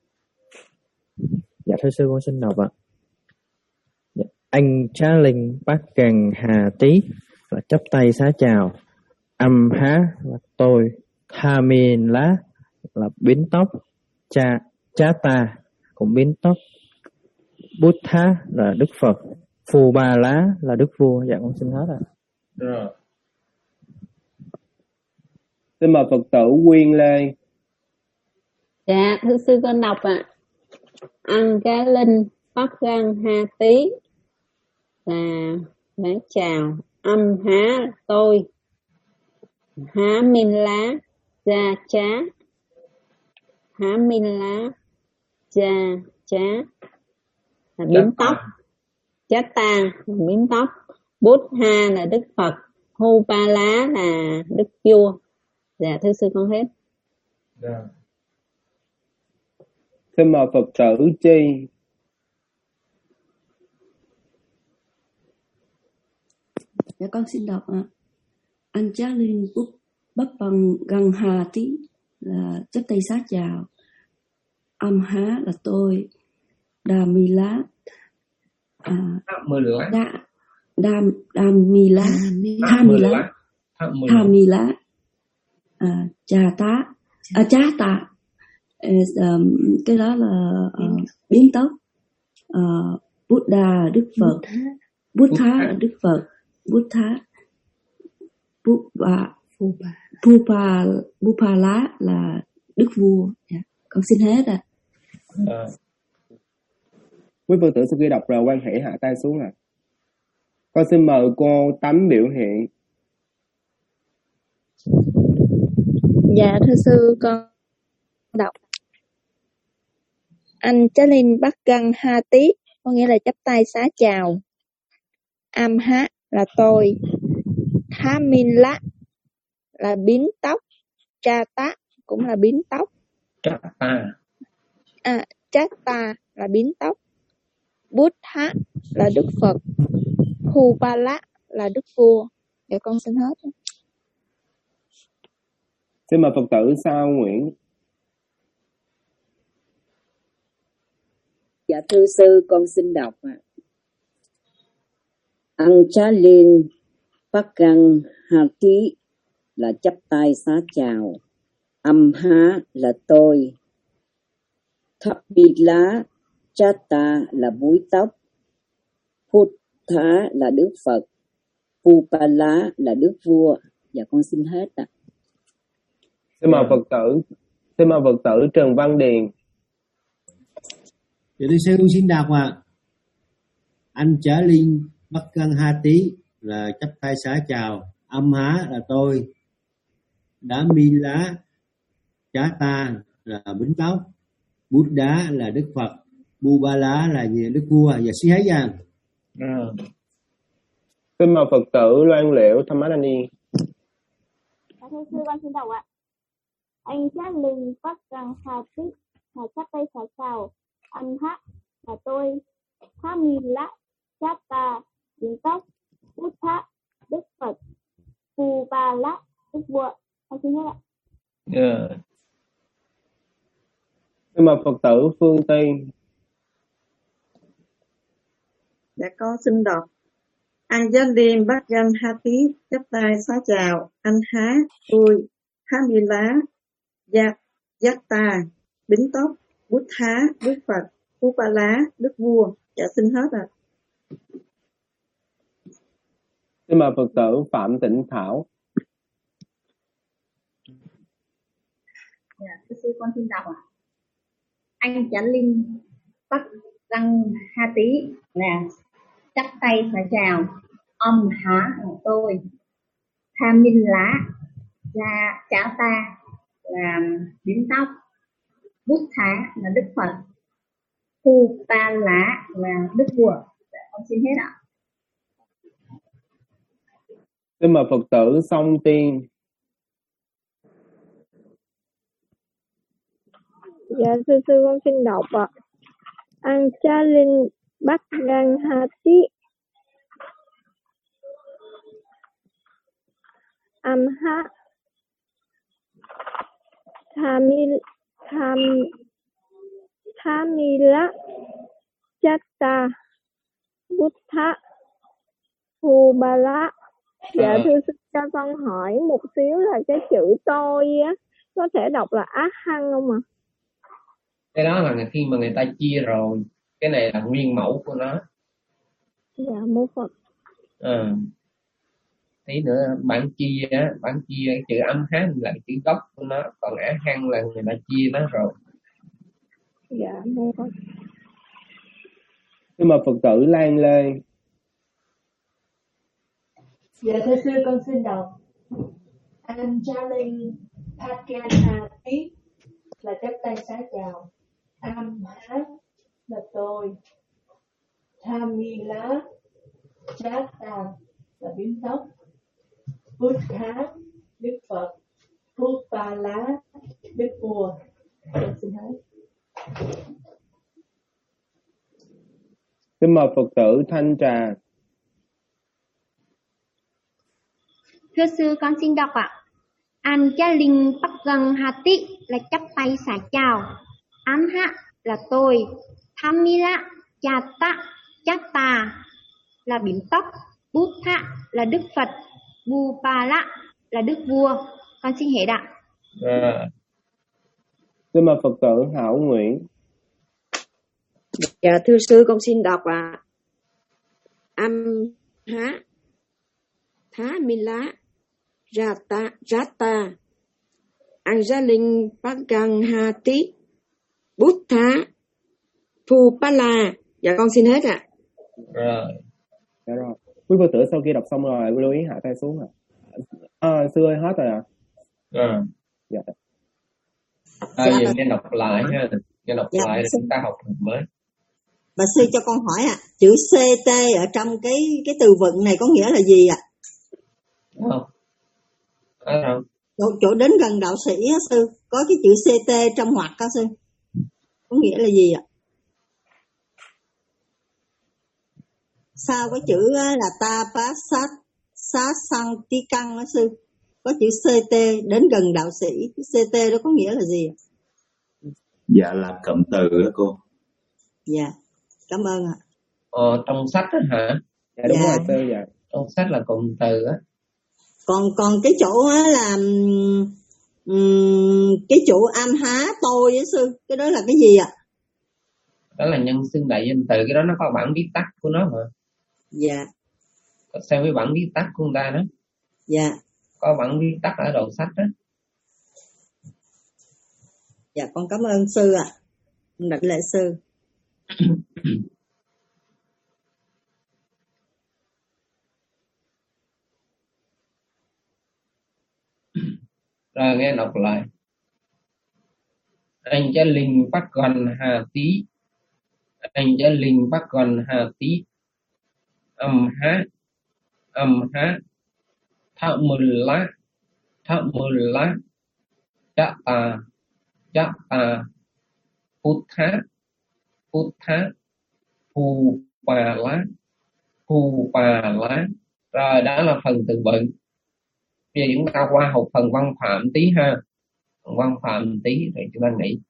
Dạ thưa sư, con xin đọc ạ. Dạ. Anh cha linh bác gần hà tí là chắp tay xá chào. Âm há là tôi. Tha min lá là biến tóc. Cha cha ta cũng biến tóc. Bút tha là Đức Phật. Phù Bà Lá là Đức Vua. Dạ con xin hết ạ. Rồi. Xin mời Phật tử Quyên Lê. Dạ thưa sư, con đọc ạ. Ăn cá linh phát gan ha tí là lễ chào. Âm há là tôi. Há min lá cha chá. Há min lá cha chá là biến tóc. Chá ta là biến tóc. Bút ha là Đức Phật. Hu Ba Lá là Đức Vua. Dạ thưa sư, con hết. Rồi. Xin mời Phật tử Chi. Dạ con xin đọc ạ. Anh Chá Linh Bút Bất Bằng Gần Hà Tí là chắp tay xá chào. Âm há là tôi. Đà Mì Lá à, Đà Đà Đà Mì Lá Tha Mì Lá Tha Mì Lá à, Chà Tá à, Chá Tạ. Uh, cái đó là uh, biến tóc. uh, Buddha Đức Phật. Buddha là Đức Phật. Buddha Bupa Bupa Bupala là Đức Vua. Yeah. Con xin hết ạ. À. Quý Phật tử sau khi đọc rồi quan hệ hạ tay xuống ạ. À. Con xin mời cô Tắm biểu hiện. Dạ thưa sư, con đọc. Anh Chá Linh Bắc Găng Ha Tí có nghĩa là chắp tay xá chào. Am há là tôi. Thá min lá là biến tóc. Cha tá cũng là biến tóc. Cha ta À, cha ta là biến tóc. Bút há là Đức Phật. Hu Ba Lá là Đức Vua. Dạ con xin hết. Xin mời Phật tử Sao Nguyễn. Dạ thưa sư, con xin đọc ạ. Ăn Chá Linh Bắc Găng Hà Tí là chắp tay xá chào. Âm há là tôi. Thập bì lá cha ta là búi tóc. Phút thá là Đức Phật. Phu Pa Lá là Đức Vua. Dạ con xin hết ạ. À. Xin mời Phật tử Xin mời Phật tử Trần Văn Điền. Dạ thưa sư, con xin đọc ạ. À. Anh Chá Linh Bắc Găng Ha Tí là chắp tay xá chào. Âm há là tôi. Đá mi lá chá ta là bính tóc. Bút đá là Đức Phật. Bu Ba Lá là Đức Vua. Dạ xin hết nha. À. Xin mời Phật tử Loan Liễu Tham Át Anh Yên. Dạ thưa sư, con xin đọc ạ. Anh Chá Linh Bắc Găng Ha Tí là chắp tay xá chào. Âm há là tôi. Thá mi lá chá ta biến tóc. Bút thá Đức Phật. Phù Ba Lá Đức Vua. Con xin hết ạ. Yeah. Nhưng mà Phật tử Phương Tiên. Dạ con xin đọc. Anh Chá Linh Bắc Găng Ha Tí chắp tay xá chào. Anh há tôi. Thá mi lá giác giác ta bính tóc. Bút Thá, Đức Phật, Phú Ba Lá, Đức Vua. Dạ xin hết ạ. Xin mời Phật tử Phạm Tịnh Thảo. Dạ, thưa sư con xin đọc ạ. Anh Chánh Linh Bắc Răng Ha Tí là chắp tay phải chào. Âm Há là tôi. Tham Minh Lá là cháo ta là biến tóc. Bút Thá là Đức Phật. Phu Pa Lá là Đức Vua. Dạ, con xin hết ạ. Xin mời Phật tử Song Tiên. Dạ sư sư con xin đọc ạ. An cha linh Bắc Gan Ha Tí Am Ha Thamil Tham Thamila Chatta Buddha Phu Ba La. Dạ thưa sư cho con hỏi một xíu là cái chữ tôi á có thể đọc là á hăng không ạ? À? Cái đó là khi mà người ta chia rồi, cái này là nguyên mẫu của nó. Dạ mô Phật. À, tí nữa bản chia á, bản chia chữ âm hán là chữ gốc của nó, còn á hăng là người ta chia nó rồi. Dạ mô Phật. Nhưng mà Phật tử Lan Lê. Dạ thưa sư con xin đọc. Anh Charlie Pakana Tí là chắp tay xá chào. Am Hát là tôi. Thamila Chatta là biến tóc. Buddha Đức Phật. Phú Pa Lá Đức Vua. Con xin hết. Xin mời Phật tử Thanh Trà. Thưa sư con xin đọc ạ. An cha linh Bắc Gần Hà Tị là chắp tay xá chào. Am Ha là tôi. Thamila Chatta Chatta là bím tóc. Buddha là Đức Phật. Vu Pa La là Đức Vua. Con xin hết ạ. À. Xin mời Phật tử Hảo Nguyễn. Dạ thưa sư con xin đọc ạ. À. Am Ha Thamila Rata Rata Anjalin Pagang Hati Buddha Phu Pa La. Dạ con xin hết ạ. À. Rồi. Dạ rồi. Quý Phật tử sau khi đọc xong rồi lưu ý hạ tay xuống ạ. À, sư ơi hết rồi ạ. À. À. Dạ. À, giờ nghe đọc lại ha. Nghe đọc dạ, lại để chúng ta học mới. Bà sư cho con hỏi ạ, à, chữ xê tê ở trong cái cái từ vựng này có nghĩa là gì ạ? À? Không. À, không. Chỗ, chỗ đến gần đạo sĩ á sư, có cái chữ xê tê trong ngoặc á sư. Có nghĩa là gì ạ? À? Sau cái chữ là ta pa sát xá sang ti căng á sư, có chữ xê tê đến gần đạo sĩ, cái xê tê đó có nghĩa là gì ạ? Dạ là cụm từ đó cô. Dạ, cảm ơn ạ. Ờ, trong sách đó hả? Dạ đúng dạ. rồi sư. Dạ. Trong sách là cụm từ á. Còn còn cái chỗ á là um, cái chỗ am há tôi á sư, cái đó là cái gì ạ? Đó là nhân xưng đại danh từ, cái đó nó có bản viết tắt của nó mà. Dạ. Xem cái bản viết tắt của người ta đó. Dạ. Có bản viết tắt ở đầu sách đó. Dạ con cảm ơn sư ạ. À. Đảnh lễ sư. Rồi nghe đọc lại. Anh cha linh bắt gần hà tí. Anh cha linh bắt gần hà tí. Âm há. Âm há. Thạ mùn lá. Thạ mùn lá. Chá tà. Chá tà. Phút thá. Phút thá. Phù bà lá. Phù bà lá. Rồi đó là phần từ vựng. Bây giờ chúng ta qua học phần văn phạm tí ha. Phần văn phạm tí rồi chúng ta nghĩ.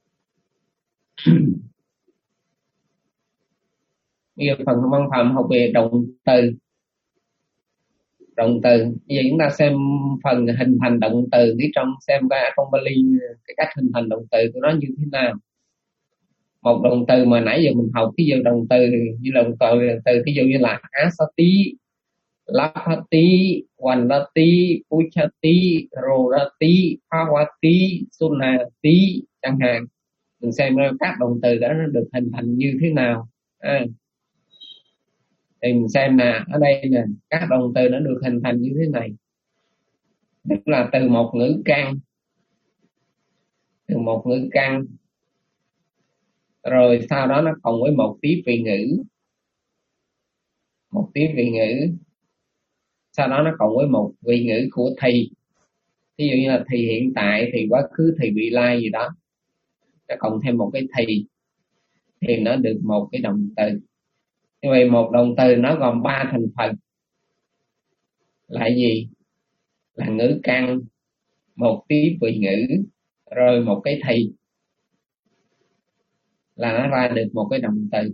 Bây giờ phần văn phạm học về động từ. Động từ. Bây giờ chúng ta xem phần hình thành động từ. Cái trong xem cái trong Bali cái cách hình thành động từ của nó như thế nào. Một động từ mà nãy giờ mình học, ví dụ động từ như động từ từ ví dụ như là asati, lapati, vanati, puchati, rodati, pawati, sunati chẳng hạn. Mình xem các động từ đó nó được hình thành như thế nào. À, thì mình xem nè, ở đây nè, các động từ nó được hình thành như thế này, tức là từ một ngữ căn, từ một ngữ căn, rồi sau đó nó cộng với một tí vị ngữ, một tí vị ngữ, sau đó nó cộng với một vị ngữ của thì, ví dụ như là thì hiện tại, thì quá khứ, thì vị lai gì đó, nó cộng thêm một cái thì thì nó được một cái động từ. Như vậy một động từ nó gồm ba thành phần là gì? Là ngữ căn, một tí vị ngữ, rồi một cái thì, là nó ra được một cái động từ.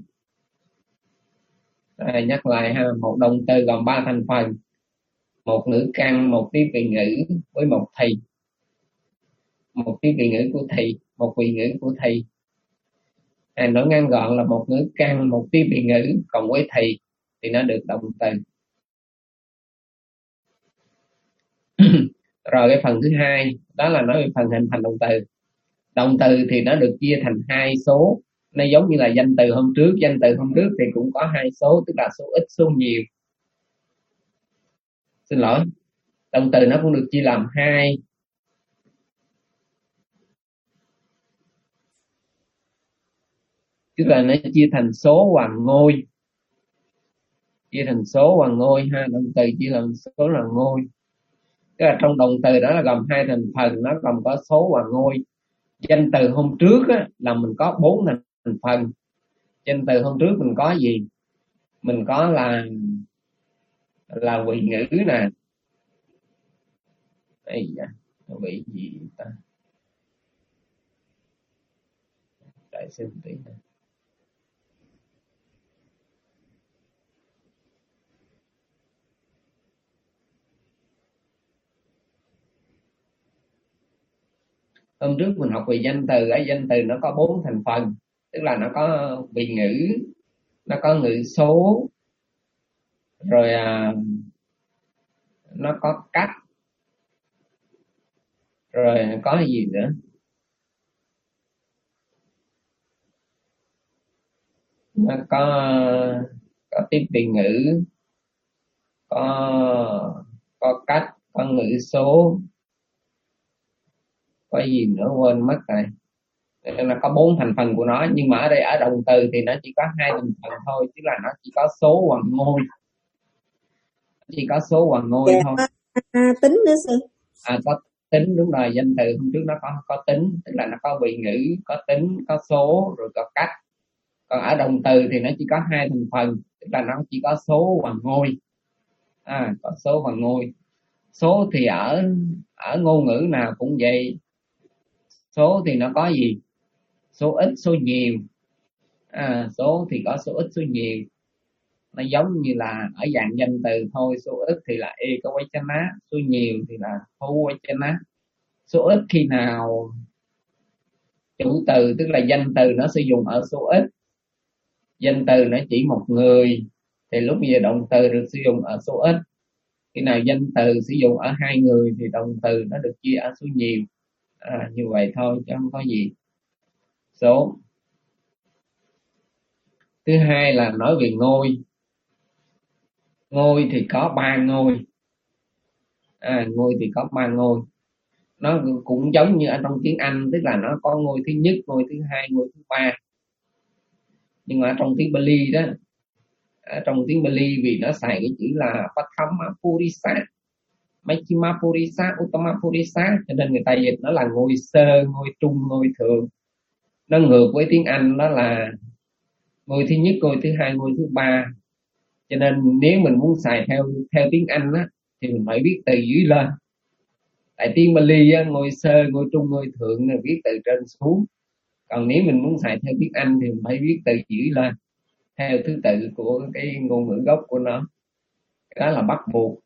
Rồi, nhắc lại ha, một động từ gồm ba thành phần: một ngữ căn, một tí vị ngữ với một thì, một tí vị ngữ của thì, một vị ngữ của thì. À, nói ngắn gọn là một ngữ căn, một tí vị ngữ cộng với thì thì nó được động từ. Rồi cái phần thứ hai đó là nói về phần hình thành động từ. Động từ thì nó được chia thành hai số, nó giống như là danh từ hôm trước. Danh từ hôm trước thì cũng có hai số, tức là số ít, số nhiều. Xin lỗi, động từ nó cũng được chia làm hai. Tức là nó chia thành số và ngôi. Chia thành số và ngôi ha, động từ chia làm số là ngôi. Tức là trong động từ đó là gồm hai thành phần, nó gồm có số và ngôi. Danh từ hôm trước á, là mình có bốn thành phần. Danh từ hôm trước mình có gì? Mình có là là vị ngữ nè. Đây dạ, vị gì ta? Đại xin tí nè. Hôm trước mình học về danh từ, ở danh từ nó có bốn thành phần, tức là nó có vị ngữ, nó có ngữ số, rồi à, nó có cách, rồi có gì nữa, nó có có tiếp vị ngữ, có có cách, có ngữ số, có gì nữa quên mất rồi. Nên là có bốn thành phần của nó, nhưng mà ở đây ở động từ thì nó chỉ có hai thành phần thôi, tức là nó chỉ có số và ngôi, chỉ có số và ngôi dạ, thôi. À, tính nữa sư. À, có tính, đúng rồi. Danh từ hôm trước nó có có tính, tức là nó có vị ngữ, có tính, có số, rồi có cách. Còn ở động từ thì nó chỉ có hai thành phần, tức là nó chỉ có số và ngôi. À, có số và ngôi. Số thì ở ở ngôn ngữ nào cũng vậy. Số thì nó có gì? Số ít, số nhiều. À, số thì có số ít, số nhiều. Nó giống như là ở dạng danh từ thôi. Số ít thì là ekavachana, số nhiều thì là bahuvachana. Số ít khi nào chủ từ, tức là danh từ nó sử dụng ở số ít, danh từ nó chỉ một người, thì lúc bây giờ động từ được sử dụng ở số ít. Khi nào danh từ sử dụng ở hai người thì động từ nó được chia ở số nhiều. À, như vậy thôi chứ không có gì. Số thứ hai là nói về ngôi. Ngôi thì có ba ngôi. À, ngôi thì có ba ngôi. Nó cũng giống như ở trong tiếng Anh, tức là nó có ngôi thứ nhất, ngôi thứ hai, ngôi thứ ba. Nhưng mà ở trong tiếng Bali đó, ở trong tiếng Bali vì nó xài cái chữ là Pathama Purisa, Majjhima Purisa, Uttama Purisa, cho nên người ta dịch nó là ngôi sơ, ngôi trung, ngôi thượng. Nó ngược với tiếng Anh, đó là ngôi thứ nhất, ngôi thứ hai, ngôi thứ ba. Cho nên nếu mình muốn xài theo theo tiếng Anh á, thì mình phải viết từ dưới lên. Tại tiếng Bali á, ngôi sơ, ngôi trung, ngôi thượng là viết từ trên xuống. Còn nếu mình muốn xài theo tiếng Anh thì mình phải viết từ dưới lên, theo thứ tự của cái ngôn ngữ gốc của nó. Đó là bắt buộc.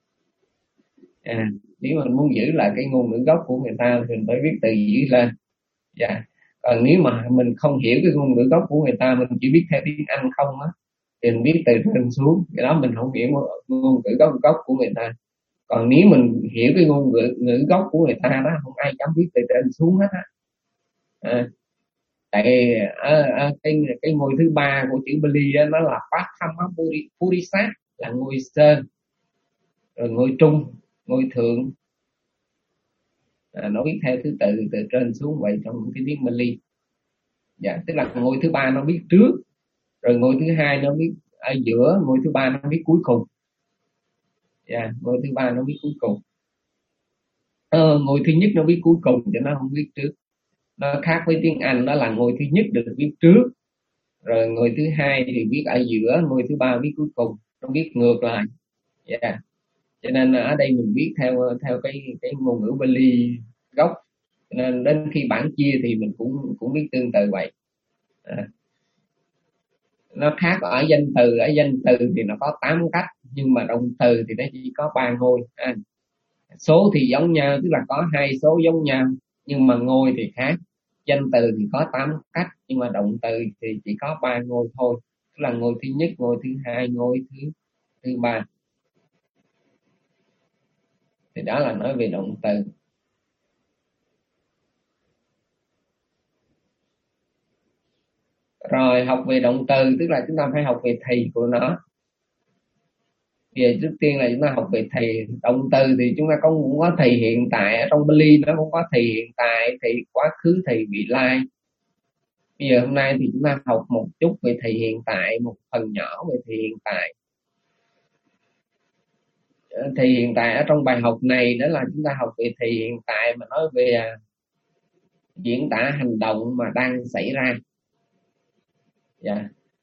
À, nếu mình muốn giữ lại cái ngôn ngữ gốc của người ta thì mình phải viết từ dưới lên. Dạ. Còn nếu mà mình không hiểu cái ngôn ngữ gốc của người ta, mình chỉ biết theo tiếng Anh không á, thì mình biết từ trên xuống, cái đó mình không hiểu ngôn ngữ gốc gốc của người ta. Còn nếu mình hiểu cái ngôn ngữ, ngữ gốc của người ta đó, không ai dám biết từ trên xuống hết á. À, tại à, à, cái cái ngôi thứ ba của chữ Bali đó, nó là Pathama Purisa, là ngôi sơ, rồi ngôi trung, ngôi thượng. À, nó biết theo thứ tự từ trên xuống vậy trong cái tiếng Bali. Dạ, tức là ngôi thứ ba nó biết trước, rồi ngôi thứ hai nó biết ở giữa, ngôi thứ ba nó biết cuối cùng. Dạ, ngôi thứ ba nó biết cuối cùng. Ờ, ngôi thứ nhất nó biết cuối cùng chứ nó không biết trước. Nó khác với tiếng Anh, đó là ngôi thứ nhất được biết trước, rồi ngôi thứ hai thì biết ở giữa, ngôi thứ ba biết cuối cùng, nó biết ngược lại. Yeah. Cho nên ở đây mình biết theo theo cái cái ngôn ngữ Bali gốc, cho nên đến khi bản chia thì mình cũng cũng biết tương tự vậy. À. Nó khác ở danh từ, ở danh từ thì nó có tám cách, nhưng mà động từ thì nó chỉ có ba ngôi. À. Số thì giống nhau, tức là có hai số giống nhau, nhưng mà ngôi thì khác. Danh từ thì có tám cách, nhưng mà động từ thì chỉ có ba ngôi thôi, tức là ngôi thứ nhất, ngôi thứ hai, ngôi thứ thứ ba. Thì đó là nói về động từ. Rồi học về động từ, tức là chúng ta phải học về thì của nó. Bây giờ trước tiên là chúng ta học về thì. Động từ thì chúng ta có, cũng có thì hiện tại, ở trong Bali nó cũng có thì hiện tại, thì quá khứ, thì vị lai. Bây giờ hôm nay thì chúng ta học một chút về thì hiện tại, một phần nhỏ về thì hiện tại. Thì hiện tại ở trong bài học này đó là chúng ta học về thì hiện tại, mà nói về diễn tả hành động mà đang xảy ra. Yeah.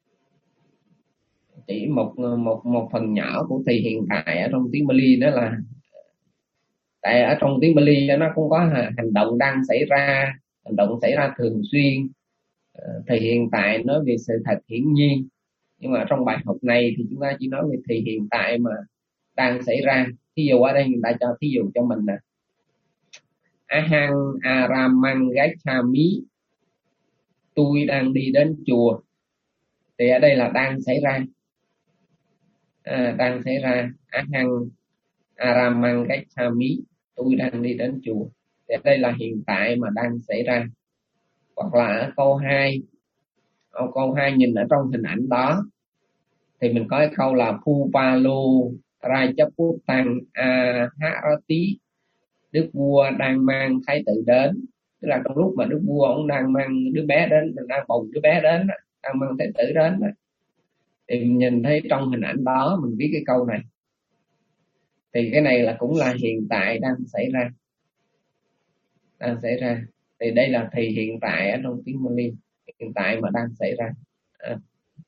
Chỉ một một một phần nhỏ của thì hiện tại ở trong tiếng Bali, đó là tại ở trong tiếng Bali nó cũng có hành động đang xảy ra, hành động xảy ra thường xuyên. Thì hiện tại nói về sự thật hiển nhiên, nhưng mà trong bài học này thì chúng ta chỉ nói về thì hiện tại mà đang xảy ra. Thí dụ ở đây người ta cho thí dụ cho mình nè: Ahang aramang gachami, tôi đang đi đến chùa. Thì ở đây là đang xảy ra, à, đang xảy ra. Ahang aramang gachami, tôi đang đi đến chùa. Thì ở đây là hiện tại mà đang xảy ra. Hoặc là ở câu hai, ở câu hai nhìn ở trong hình ảnh đó thì mình có cái câu là Phupalo Rajaputang Aharati, đức vua đang mang thái tử đến. Tức là trong lúc mà đức vua ông đang mang đứa bé đến, đang bồng đứa bé đến, đang mang thái tử đến, thì mình nhìn thấy trong hình ảnh đó, mình viết cái câu này. Thì cái này là cũng là hiện tại đang xảy ra, đang xảy ra. Thì đây là thì hiện tại ở trong tiếng Bali, hiện tại mà đang xảy ra. À.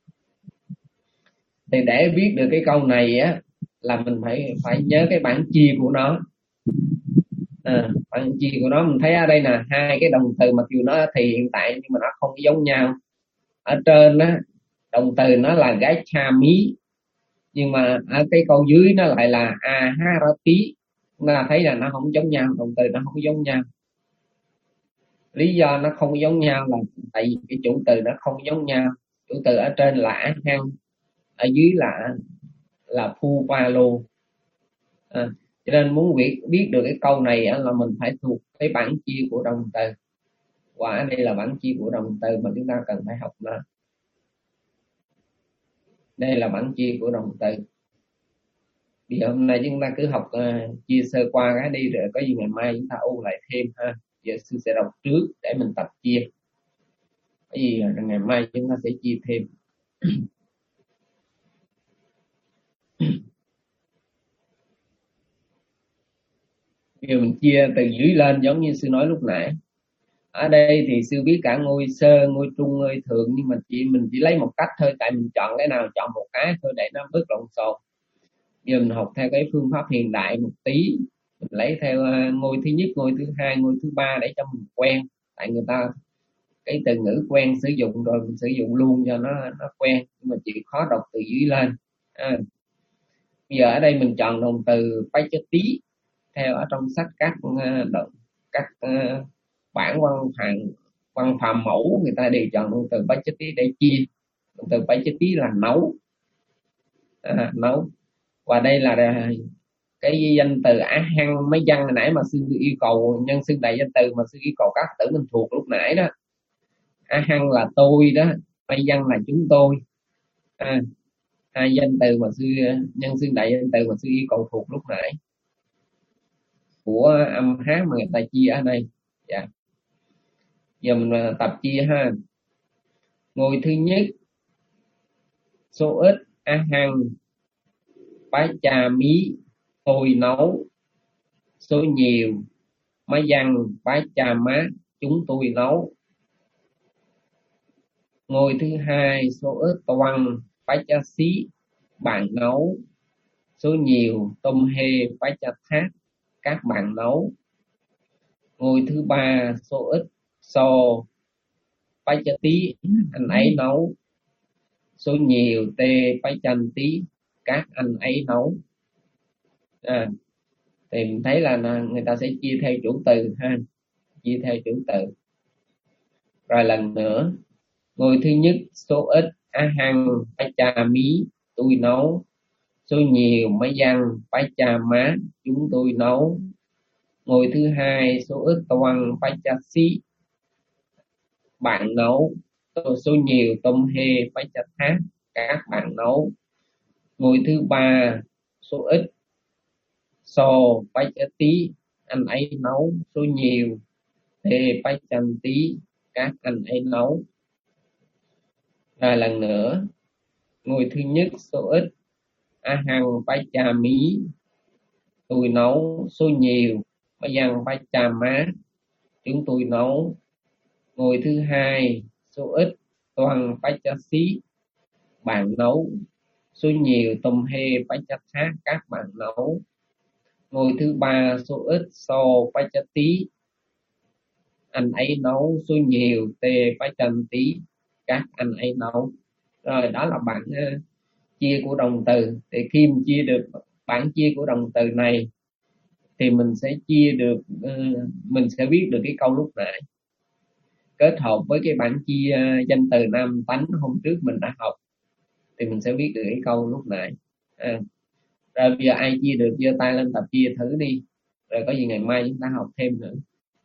Thì để viết được cái câu này á, là mình phải phải nhớ cái bản chia của nó. À, bản chia của nó mình thấy ở đây là hai cái động từ, mặc dù nó thì hiện tại nhưng mà nó không giống nhau. Ở trên á, động từ nó là gachami, nhưng mà ở cái câu dưới nó lại là aharati. Chúng ta thấy là nó không giống nhau, động từ nó không giống nhau. Lý do nó không giống nhau là tại vì cái chủ từ nó không giống nhau. Chủ từ ở trên là ahang, ở dưới là là phupalo. À, cho nên muốn biết biết được cái câu này á, là mình phải thuộc cái bản chia của động từ. Và ở đây là bản chia của động từ mà chúng ta cần phải học nó. Đây là bản chia của động từ. Bây giờ hôm nay chúng ta cứ học uh, chia sơ qua cái đi, rồi có gì ngày mai chúng ta ôn lại thêm ha. Giờ sư sẽ đọc trước để mình tập chia. Cái gì rồi ngày mai chúng ta sẽ chia thêm. Bây giờ mình chia từ dưới lên giống như sư nói lúc nãy. Ở đây thì sư biết cả ngôi sơ, ngôi trung, ngôi thượng, nhưng mà chỉ mình chỉ lấy một cách thôi, tại mình chọn cái nào chọn một cái thôi để nó bớt lộn xộn. Bây giờ mình học theo cái phương pháp hiện đại một tí, mình lấy theo ngôi thứ nhất, ngôi thứ hai, ngôi thứ ba để cho mình quen. Tại người ta cái từ ngữ quen sử dụng rồi mình sử dụng luôn cho nó nó quen, nhưng mà chỉ khó đọc từ dưới lên. À. Bây giờ ở đây mình chọn động từ Pachati theo ở trong sách các động các uh, bản văn bản văn phạm mẫu người ta đều chọn động từ Pachati để chia. Động từ Pachati là nấu, à, nấu. Và đây là cái danh từ á hăng. Mấy văn hồi nãy mà sư yêu cầu nhân xưng đại danh từ mà sư yêu cầu các tử mình thuộc lúc nãy đó, á hăng là tôi đó, mấy văn là chúng tôi, à, hai danh từ mà sư nhân xưng đại danh từ mà sư yêu cầu thuộc lúc nãy của âm há mà người ta chia ở đây. Dạ. Giờ mình tập chia ha. Ngôi thứ nhất số ít á hăng bá cha mí tôi nấu. Số nhiều má văn bá cha má chúng tôi nấu. Ngôi thứ hai số ít toan bá cha xí bạn nấu. Số nhiều tôm hê bá cha thác các bạn nấu. Ngôi thứ ba số ít so bá cha tí anh ấy nấu. Số nhiều tê bá chanh tí các anh ấy nấu. À, thì mình thấy là người ta sẽ chia theo chủ từ ha, chia theo chủ từ. Rồi lần nữa, ngôi thứ nhất số ít á hăng bá cha mí tôi nấu. Số nhiều mấy văn bá cha má chúng tôi nấu. Ngôi thứ hai số ít toan bá cha xí bạn nấu. Số nhiều tôm hê bá cha thác các bạn nấu. Ngôi thứ ba số ít so bá cha tí anh ấy nấu. Số nhiều tê bá chanh tí các anh ấy nấu. Rồi lần nữa, ngôi thứ nhất số ít á hăng bá cha mí tôi nấu. Số nhiều bá văn bá cha má chúng tôi nấu. Ngôi thứ hai số ít toan bá cha xí bạn nấu. Số nhiều tôm hê bá cha thác các bạn nấu. Ngôi thứ ba số ít so bá cha tí anh ấy nấu. Số nhiều tê bá chanh tí các anh ấy nấu. Rồi đó là bảng uh, chia của động từ. Thì khi mình chia được bảng chia của động từ này thì mình sẽ chia được uh, mình sẽ viết được cái câu lúc nãy, kết hợp với cái bảng chia uh, danh từ nam tánh hôm trước mình đã học thì mình sẽ viết được cái câu lúc nãy. À, rồi bây giờ ai chia được giơ tay lên tập chia thử đi, rồi có gì ngày mai chúng ta học thêm nữa.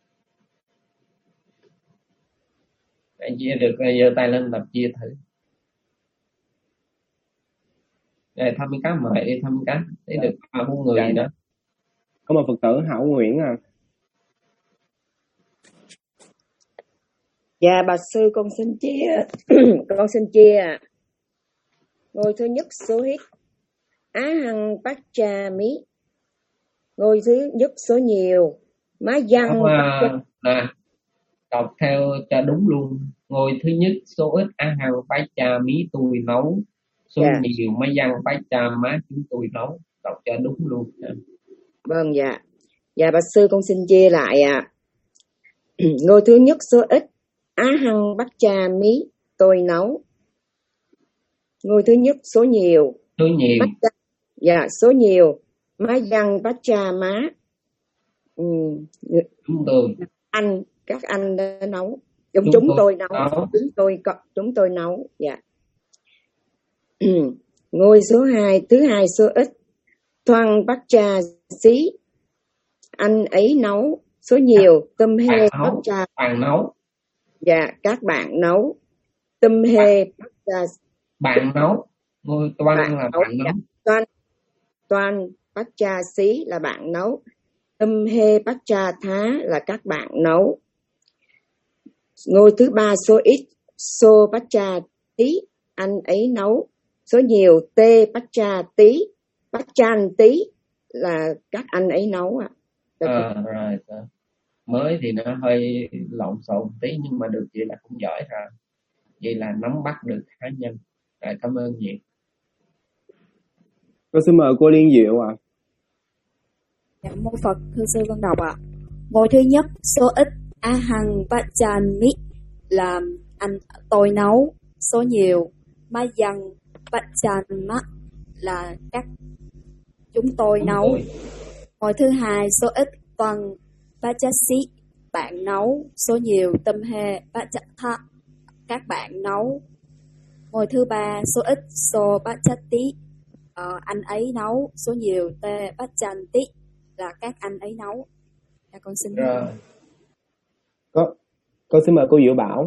Ai chia được giơ tay lên tập chia thử. Rồi thăm cá mời đi, thăm cá để được ba bốn người gì đó. Có một Phật tử Hảo Nguyễn à. Dạ bà sư con xin chia con xin chia ạ. Ngôi thứ nhất số ít á hăng bát cha mí. Ngôi thứ nhất số nhiều má văn nè, đọc theo cho đúng luôn. Ngôi thứ nhất số ít á hăng bát cha mí tôi nấu. Số dạ. nhiều má văn bát cha má chúng tôi nấu. Đọc cho đúng luôn. Vâng dạ. Dạ bà sư con xin chia lại ạ. À. Ngôi thứ nhất số ít á hăng bát cha mí tôi nấu. Ngôi thứ nhất số nhiều số nhiều cha, dạ số nhiều má văn bát cha má ừ, chúng tôi anh các anh đã nấu. Chúng, chúng tôi, tôi nấu. nấu chúng tôi chúng tôi nấu dạ. Ngôi số hai thứ hai số ít thoang bát cha xí anh ấy nấu. Số nhiều tâm hê bát cha bạn nấu. Dạ các bạn nấu. Tâm hê bát cha bạn nấu. Ngôi toan bạn là nấu. Bạn nấu. Toan toan bát cha xí là bạn nấu. Tâm hê bát cha thá là các bạn nấu. Ngôi thứ ba số ít xô bát cha tí anh ấy nấu. Số nhiều tê bát cha tí bát chan tí là các anh ấy nấu ạ. À. À, rồi, rồi mới thì nó hơi lộn xộn tí nhưng mà được vậy là cũng giỏi rồi. Vậy là nắm bắt được khá nhanh. Rồi cảm ơn nhiều. Con xin mời cô Liên Diệu ạ. À. Dạ mô Phật, thưa sư con đọc ạ. À. Ngôi thứ nhất số ít a hằng bát chan mít là anh tôi nấu. Số nhiều má văn bát chan mắt là các chúng tôi nấu. Ngôi thứ hai số ít toàn bát chát xí bạn nấu. Số nhiều tâm hê bát chát tha, các bạn nấu. Ngôi thứ ba số ít so bát chát tí, ờ, anh ấy nấu. Số nhiều tê bát chan tí là các anh ấy nấu. Dạ, con xin Rồi. Có, con xin mời cô Diệu Bảo.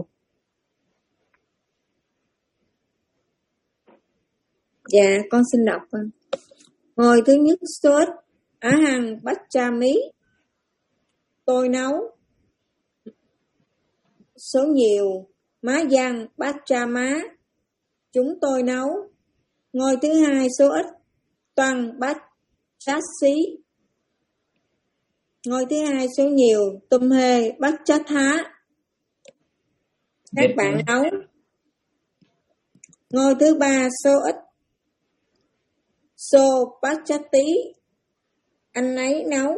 Dạ, con xin đọc. Ngôi thứ nhất số ít á hằng bát cha mí, tôi nấu. Số nhiều má văn bát cha má, chúng tôi nấu. Ngôi thứ hai số ít toàn bát chát xí. Ngôi thứ hai số nhiều tum hê bát chát thá, các bạn nấu. Ngôi thứ ba số ít xô bát chát tí, anh ấy nấu.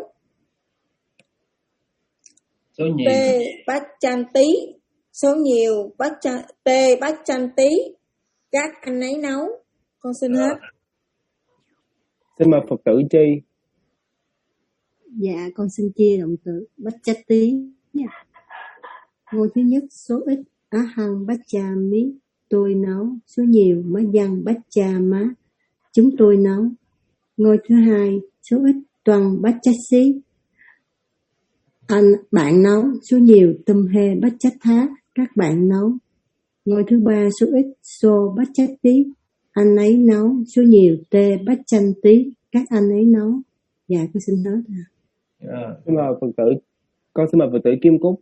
Số nhiều T bát chan tí, số nhiều bát chan, T bát chan tí, các anh ấy nấu. Con xin hết. Xin mời Phật tử Chi. Dạ, con xin chia động từ bát chát tí. Ngôi thứ nhất số ít á hằng bát cha mí, tôi nấu. Số nhiều má văn bát cha má, chúng tôi nấu. Ngôi thứ hai số ít toàn bát chát xí, anh bạn nấu. Số nhiều tâm hê bát chát thá, các bạn nấu. Ngôi thứ ba số ít xô bát chát tí, anh ấy nấu. Số nhiều tê bát chanh tí, các anh ấy nấu. Dạ, con xin hết. Rồi. Xin mời Phật tử, con xin mời Phật tử Kim Cúc.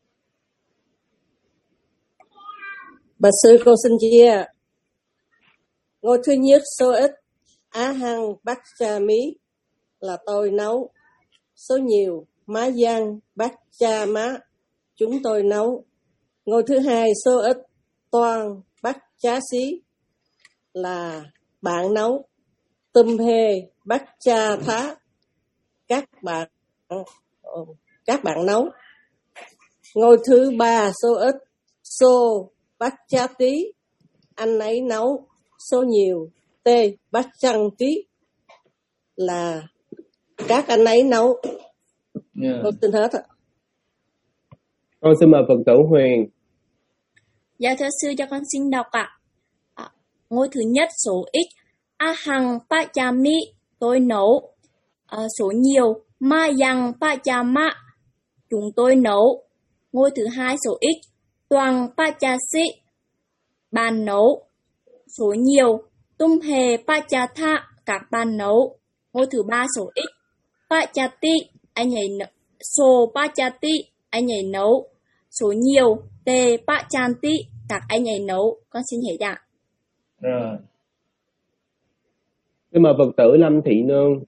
Bà sư con xin chia. Ngôi thứ nhất số ít á hăng bát cha mí là tôi nấu. Số nhiều má văn bát cha má, chúng tôi nấu. Ngôi thứ hai số ít toàn bát chá xí là bạn nấu. Tum hê bát cha thá, các bạn các bạn nấu. Ngôi thứ ba số ít xô bát chá tí, anh ấy nấu. Số nhiều tê bát chăng tí là các anh ấy nấu. Yeah. Con xin hết ạ. Con xin mời Phật tử Huyền. Dạ thưa sư, cho con xin đọc ạ. À, ngôi thứ nhất số ít a hằng pa cha mi, tôi nấu. À, số nhiều ma yang pa cha ma, chúng tôi nấu. Ngôi thứ hai số ít toàn pa cha si, bạn nấu. Số nhiều tum hề pa cha tha, các bạn nấu. Ngôi thứ ba số ít pa cha ti, anh ấy nấu. Số pa cha ti, anh ấy nấu. Số nhiều tê pa chan ti, các anh ấy nấu. Con xin hết ạ. Rồi. Xin mời Phật tử Lâm Thị Nương.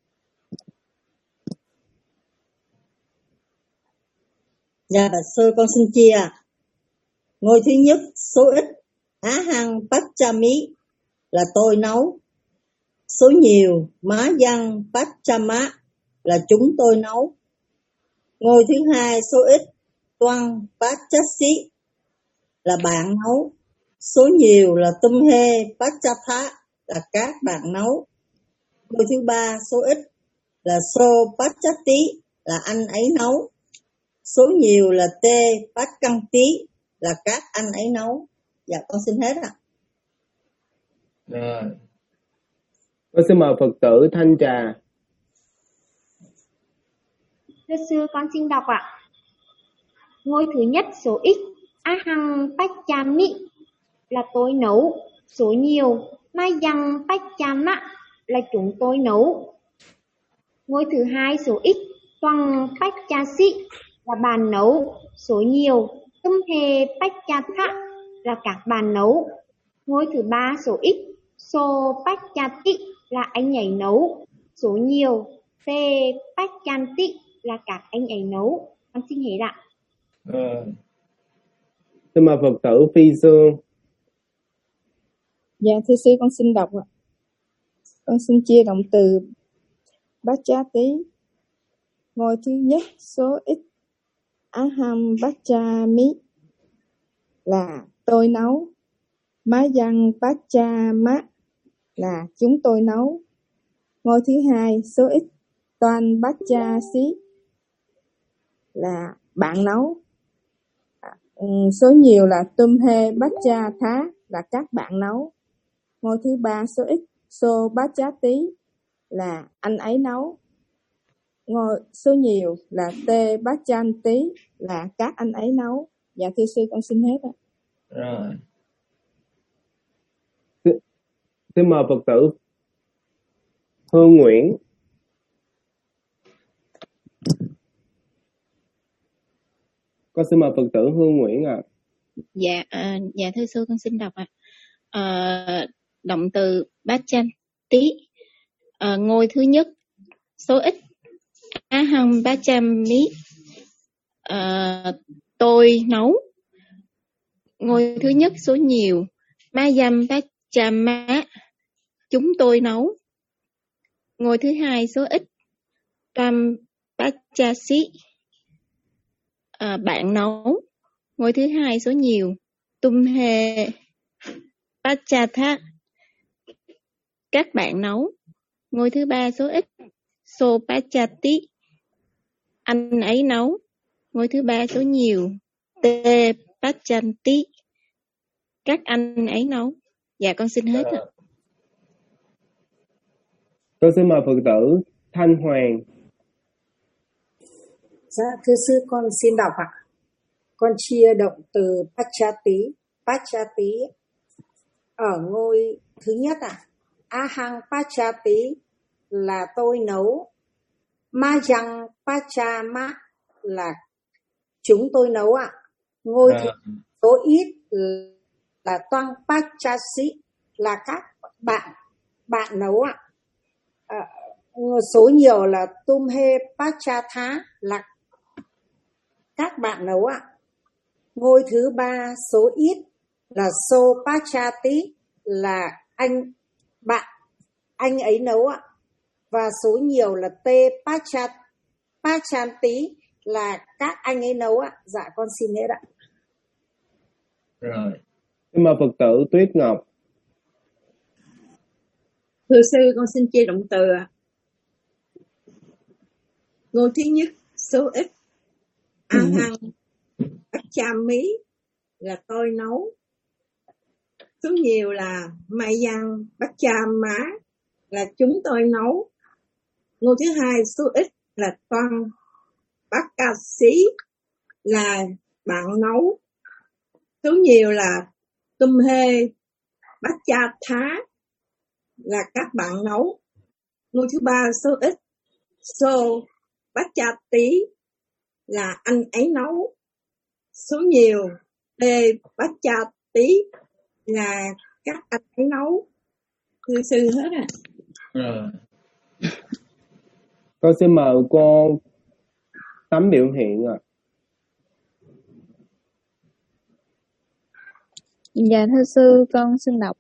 Dạ bà sư con xin chia. Ngôi thứ nhất số ít á hăng bát cha mí là tôi nấu. Số nhiều má văn bát cha má là chúng tôi nấu. Ngôi thứ hai số ít toan bát chát xí là bạn nấu. Số nhiều là tum hê bát cha thá là các bạn nấu. Ngôi thứ ba số ít là xô bát chát tí là anh ấy nấu. Số nhiều là tê bát căng tí là các anh ấy nấu. Dạ con xin hết ạ. Rồi. Con xin mời Phật tử Thanh Trà. Thưa sư, con xin đọc ạ. Ngôi thứ nhất số ít a hằng bách cha mị là tôi nấu. Số nhiều mai dăng bách cha mạ là chúng tôi nấu. Ngôi thứ hai số ít toàn bách cha sĩ là bạn nấu. Số nhiều tum hề bách cha thạ là các bạn nấu. Ngôi thứ ba số ít xô bách cha tị là anh ấy nấu. Số nhiều tê bách chan tị là các anh ấy nấu. Con xin hết ạ. Rồi. Xin mời Phật tử Phi Dương. Dạ thưa sư, con xin đọc ạ. Con xin chia động từ bát cha tí. Ngôi thứ nhất số ít aham bát cha mí là tôi nấu. Má văn bát cha má là chúng tôi nấu. Ngôi thứ hai số ít toàn bát cha xí là bạn nấu. Ừ, số nhiều là tum hê bát cha thá là các bạn nấu. Ngôi thứ ba số ít so bát chá tí là anh ấy nấu. Ngôi số nhiều là tê bát chan tí là các anh ấy nấu. Dạ thưa sư con xin hết ạ. Rồi. Xin mời Phật tử Hương Nguyễn. Con xin mời Phật tử Hương Nguyễn ạ. À. Dạ, à, dạ thưa sư con xin đọc ạ. À. À, động từ bát chan tí, à, ngôi thứ nhất số ít aham bát chan mí, à, tôi nấu. Ngôi thứ nhất số nhiều mayam bát chan má, chúng tôi nấu. Ngôi thứ hai số ít tam bát cha xí, à, bạn nấu. Ngôi thứ hai số nhiều tum hê bát cha thá, các bạn nấu. Ngôi thứ ba số ít so bát cha tí, anh ấy nấu. Ngôi thứ ba số nhiều tê bát chan tí, các anh ấy nấu. Dạ con xin hết ạ. Tôi xin mời Phật tử Thanh Hoàng. Dạ thưa sư con xin đọc ạ. Con chia động từ Pachati, Pachati ở ngôi thứ nhất ạ. À. Ahang Pachati là tôi nấu. Mayang Pachama là chúng tôi nấu ạ. À. Ngôi à. thứ số ít là Toang Pachasi là các bạn bạn nấu ạ. À. À, số nhiều là Tumhe Pachatha là các bạn nấu ạ. À. Ngôi thứ ba số ít là So Pachati là anh bạn anh ấy nấu ạ. Và số nhiều là T Pachat Pachanti là các anh ấy nấu ạ. Dạ con xin hết ạ. Rồi. Xin mời Phật tử Tuyết Ngọc. Thưa sư con xin chia động từ ạ. Ngôi thứ nhất số ít ahang Pachami là tôi nấu. Số nhiều là Mayang Pachama là chúng tôi nấu. Ngôi thứ hai số ít là Toang Pakasi là bạn nấu. Số nhiều là Tumhe Pachatha là các bạn nấu. Ngôi thứ ba số ít So Pachati là anh ấy nấu. Số nhiều Tê Pachati là các anh ấy nấu. Thưa sư hết à. Rồi. Con xin mời cô Tấm biểu hiện ạ. À. Dạ thưa sư con xin đọc.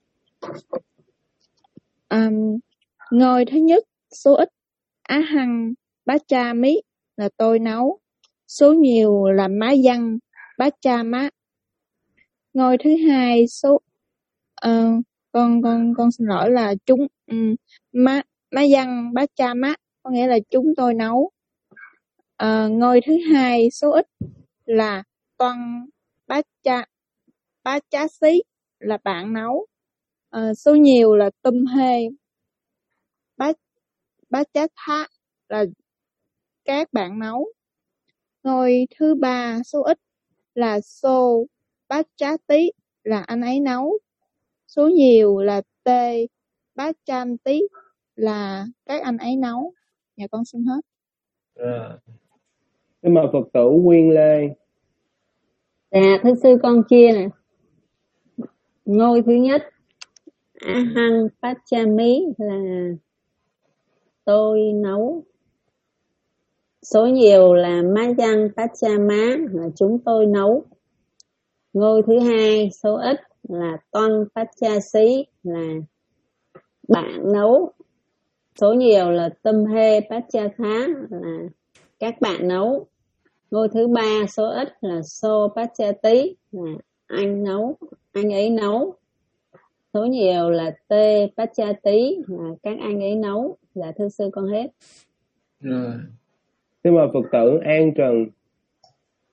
Um, ngôi thứ nhất số ít ahang bát cha mí là tôi nấu. Số nhiều là má văn bát cha má. Ngôi thứ hai số uh, con con con xin lỗi là chúng um, má má văn bát cha má có nghĩa là chúng tôi nấu. Uh, ngôi thứ hai số ít là toan bát cha bát cha xí là bạn nấu. Uh, số nhiều là tum hê bát bát cha thá là các bạn nấu. Ngôi thứ ba số ít là so bát cha tí là anh ấy nấu. Số nhiều là tê bát chan tí là các anh ấy nấu. Dạ con xin hết. À. Xin mời Phật tử Nguyên Lê. Dạ thưa sư con chia nè. Ngôi thứ nhất ahang pachami là tôi nấu. Số nhiều là mayang pachama là chúng tôi nấu. Ngôi thứ hai số ít là toan pachasi là bạn nấu. Số nhiều là tumhe pachatha là các bạn nấu. Ngôi thứ ba số ít là so pachati là anh nấu, anh ấy nấu. Số nhiều là tê pachati là các anh ấy nấu. Dạ thưa sư con hết. Rồi. Xin mời Phật tử An Trần.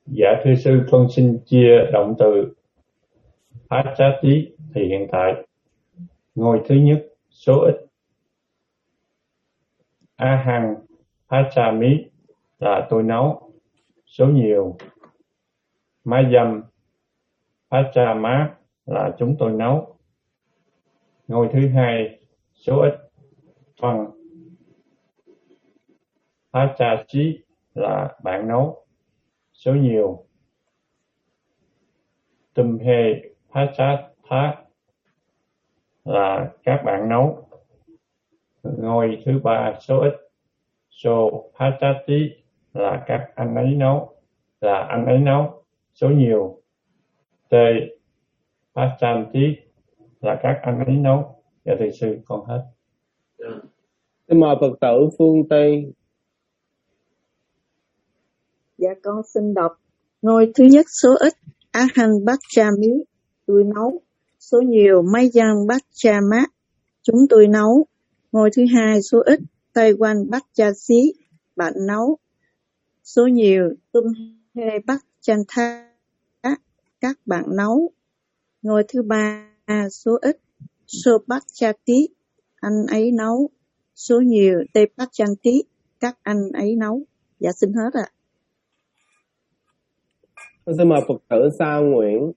Dạ thưa sư, con xin chia động từ Pachati thì hiện tại. Ngôi thứ nhất, số ít. Ahang Pachami là tôi nấu, số nhiều. Mayam Pachama là chúng tôi nấu. Ngôi thứ hai, số ít. Phần Pachachi là bạn nấu, số nhiều. Tumhe Pachatha là các bạn nấu. Ngôi thứ ba, số ít. So Pachati là các anh ấy nấu, là anh ấy nấu, số nhiều. Te Pachanti là các anh ấy nấu. Dạ thưa sư, con hết. Xin mời Phật tử Phương Tây. Dạ con xin đọc. Ngôi thứ nhất, số ít. Ahang Bachami, tôi nấu. Số nhiều, Mayang Bachama, chúng tôi nấu. Ngôi thứ hai, số ít. Taiwan Bachasi, bạn nấu. Số nhiều, Tumhe Bachantha, các bạn nấu. Ngôi thứ ba, số ít. So Bachati, anh ấy nấu. Số nhiều, Te Bachanti, các anh ấy nấu. Dạ xin hết ạ. Con xin mời Phật tử Sa Nguyễn.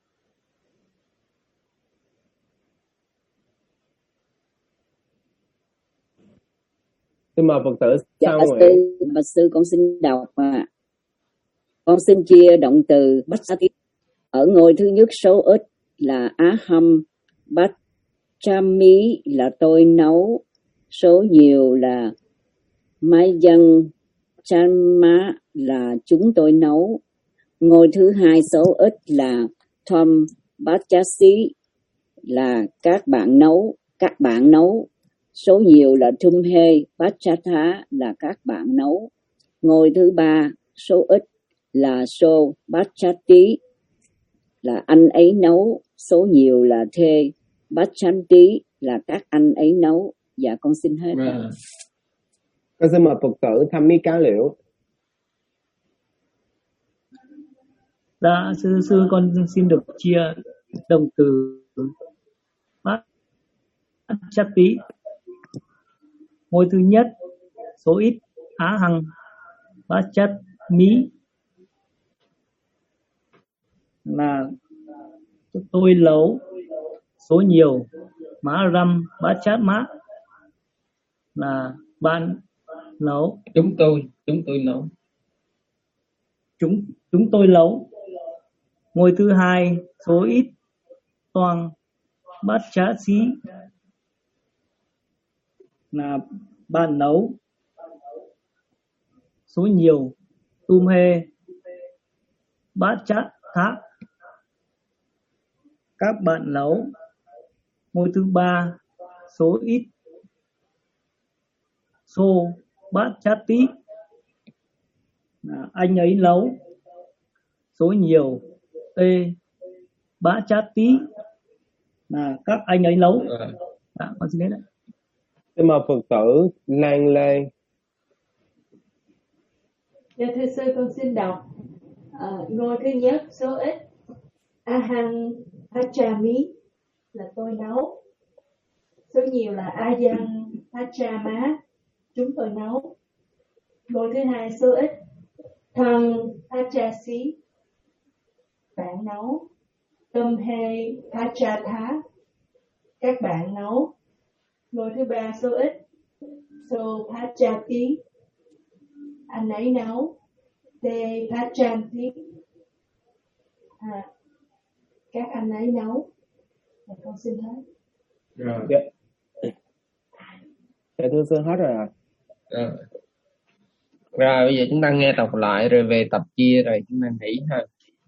Xin mời Phật tử Sa Dạ Nguyễn. sư, bạch sư con xin đọc à. Con xin chia động từ Bachati. Ở ngôi thứ nhất, số ít là Aham Bachami là tôi nấu, số nhiều là Mayang Chanma là chúng tôi nấu. Ngôi thứ hai, số ít là Tom Bachasi là các bạn nấu, các bạn nấu. Số nhiều là Tumhe Pachatha là các bạn nấu. Ngôi thứ ba, số ít là So Bachati là anh ấy nấu. Số nhiều là Te Bachanti là các anh ấy nấu. Dạ con xin hết. À. Con xin mời Phật tử Tham Mỹ Cá Liễu. Dạ sư sư con xin được chia động từ Bachati. Ngôi thứ nhất, số ít. Ahang Bachami là tôi nấu, số nhiều. Maram Bachama là bạn nấu. Chúng tôi, chúng tôi nấu. Chúng chúng tôi nấu. Ngôi thứ hai, số ít. Toàn Bachasi là bạn nấu, số nhiều. Tumhe Bachatha các bạn nấu. Ngôi thứ ba, số ít. So Bachati là anh ấy nấu, số nhiều. Te Bachati là các anh ấy nấu. Dạ, con xin hết đấy. Xin mời Phật tử Lan Lê. Dạ thưa sư, con xin đọc. À, ngôi thứ nhất, số ít. Ahang Pachami là tôi nấu. Số nhiều là Ayang Pachama, chúng tôi nấu. Ngôi thứ hai, số ít. Thằng Pachasi, bạn nấu. Tumhe Pachatha, các bạn nấu. Ngôi thứ ba, số ít. So Pachati, anh ấy nấu. Te Pachanti, à, các anh ấy nấu. Và con xin hết. Rồi. Dạ. Dạ thưa sư hết rồi ạ. Rồi. Rồi bây giờ chúng ta nghe đọc lại rồi về tập chia rồi chúng ta nghỉ ha.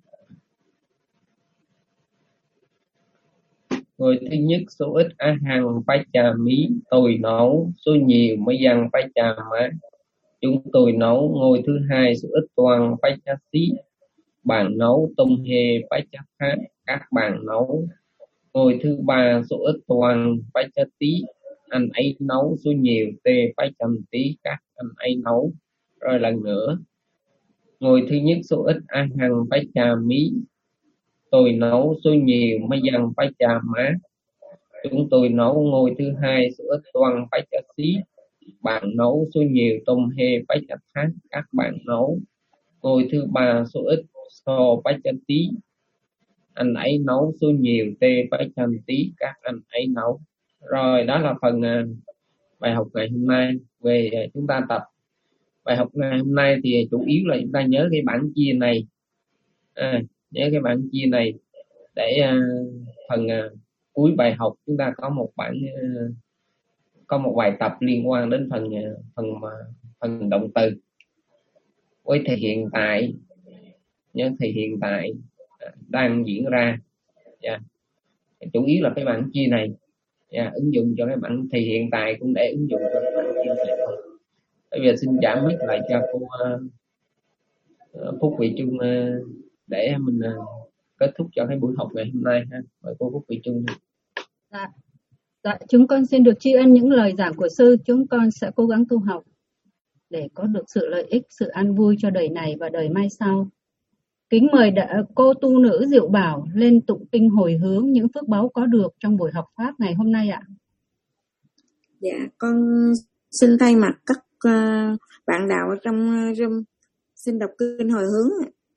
Ngôi thứ nhất, số ít. Ahang Pachami, tôi nấu. Số nhiều, Mayang Pachama, chúng tôi nấu. Ngôi thứ hai, số ít. Toàn Pachasi, bạn nấu. Tumhe Pachatha, các bạn nấu. Ngôi thứ ba, số ít. Toàn Pachati, anh ấy nấu. Số nhiều. Te Pachanti, các anh ấy nấu. Rồi lần nữa. Ngôi thứ nhất số ít ahang pachami, tôi nấu. Số nhiều mayang pachama, chúng tôi nấu. Ngôi thứ hai số ít toan pachasi, bạn nấu. Số nhiều tôm he pachatha, các bạn nấu. Ngôi thứ ba số ít so pachati, anh ấy nấu. Số nhiều tê pachanti, các anh ấy nấu. Rồi đó là phần uh, bài học ngày hôm nay. Về uh, chúng ta tập bài học ngày hôm nay thì chủ yếu là chúng ta nhớ cái bảng chia này, à, nhớ cái bảng chia này để uh, phần uh, cuối bài học chúng ta có một bản uh, có một bài tập liên quan đến phần uh, phần uh, phần động từ với thì hiện tại, nhớ thì hiện tại uh, đang diễn ra, yeah. Chủ yếu là cái bảng chia này, yeah, ứng dụng cho cái bảng thì hiện tại cũng để ứng dụng cho cái bảng chia này. Bây giờ xin trả mic lại cho cô uh, Phúc Vị Trung uh, để mình uh, kết thúc cho cái buổi học ngày hôm nay ha. Mời cô Phúc Vị Trung. Dạ. Dạ, chúng con xin được tri ân những lời giảng của sư. Chúng con sẽ cố gắng tu học để có được sự lợi ích, sự an vui cho đời này và đời mai sau. Kính mời đã, cô tu nữ Diệu Bảo lên tụng kinh hồi hướng những phước báu có được trong buổi học pháp ngày hôm nay ạ. Dạ, con xin thay mặt các uh, bạn đạo ở trong uh, room xin đọc kinh hồi hướng.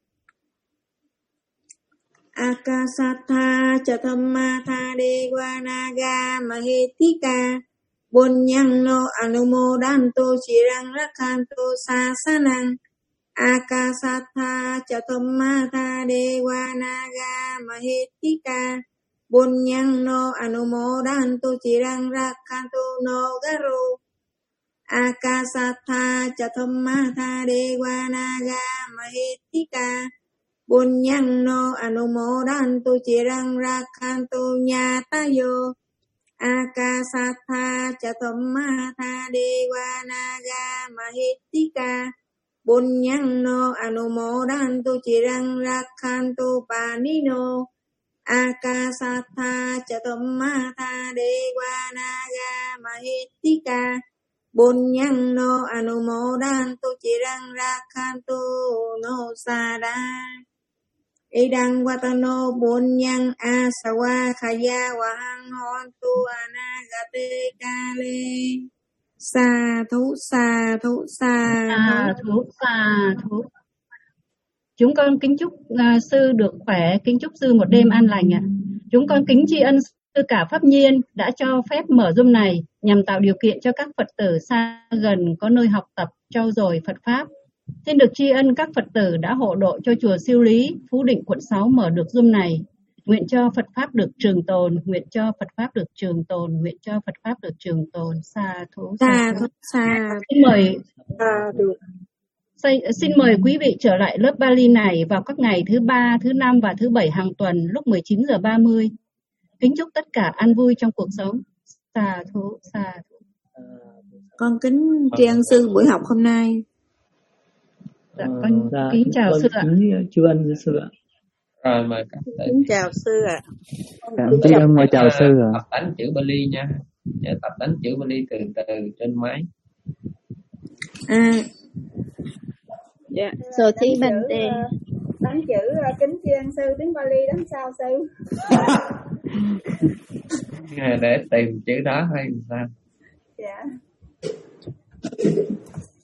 Akasatha Chathammatha Devanaga Mahetika Bunyang no Anumodanto Chirang Rakhanto Sasanang. Akasatha Chathammatha Devanaga Mahetika Bunyang no Anumodanto Chirang Rakhanto no Garu. Akasatha Chathammatha Devanaga Mahetika Bunyang no Anumodanto Chirang Rakhanto Nyatayo. Akasatha Chathammatha Devanaga Mahetika Bunyang no Anumodanto Chirang Rakhanto Panino. Akasatha Chathammatha Devanaga Mahetika Bunyang no Anumodanto Chirang Rakhanto no Sada. Idang watano bunyang asawa khaya wahang hontu anagate kale. Sa thú sa thú sa Sa thú sa thú. Chúng con kính chúc uh, sư được khỏe, kính chúc sư một đêm an lành ạ. Chúng con kính tri ân sư cả Pháp Nhiên đã cho phép mở room này nhằm tạo điều kiện cho các Phật tử xa gần có nơi học tập trau dồi Phật pháp. Xin được tri ân các Phật tử đã hộ độ cho chùa Siêu Lý, Phú Định, quận sáu mở được room này. Nguyện cho Phật pháp được trường tồn, nguyện cho Phật pháp được trường tồn, nguyện cho Phật pháp được trường tồn. Sa thú sa thú sa. Xin mời Xin mời quý vị trở lại lớp Bali này vào các ngày thứ ba, thứ năm và thứ bảy hàng tuần lúc mười chín giờ ba mươi. Kính chúc tất cả an vui trong cuộc sống. Sa thú sa thú. Con kính tri ân sư buổi học hôm nay. Dạ, con dạ, kính chào con sư ạ. Kính tri ân sư ạ. Rồi mời các thầy. Kính chào sư ạ. Dạ, tri ân mời chào sư ạ. Tập đánh chữ Bali nha. Nhớ tập đánh chữ Bali từ từ trên máy. À. Dạ. Rồi thi bằng đề. Đánh chữ kính tri ân sư tiếng Bali đánh sao sư? Để tìm chữ đó hay sao? Dạ.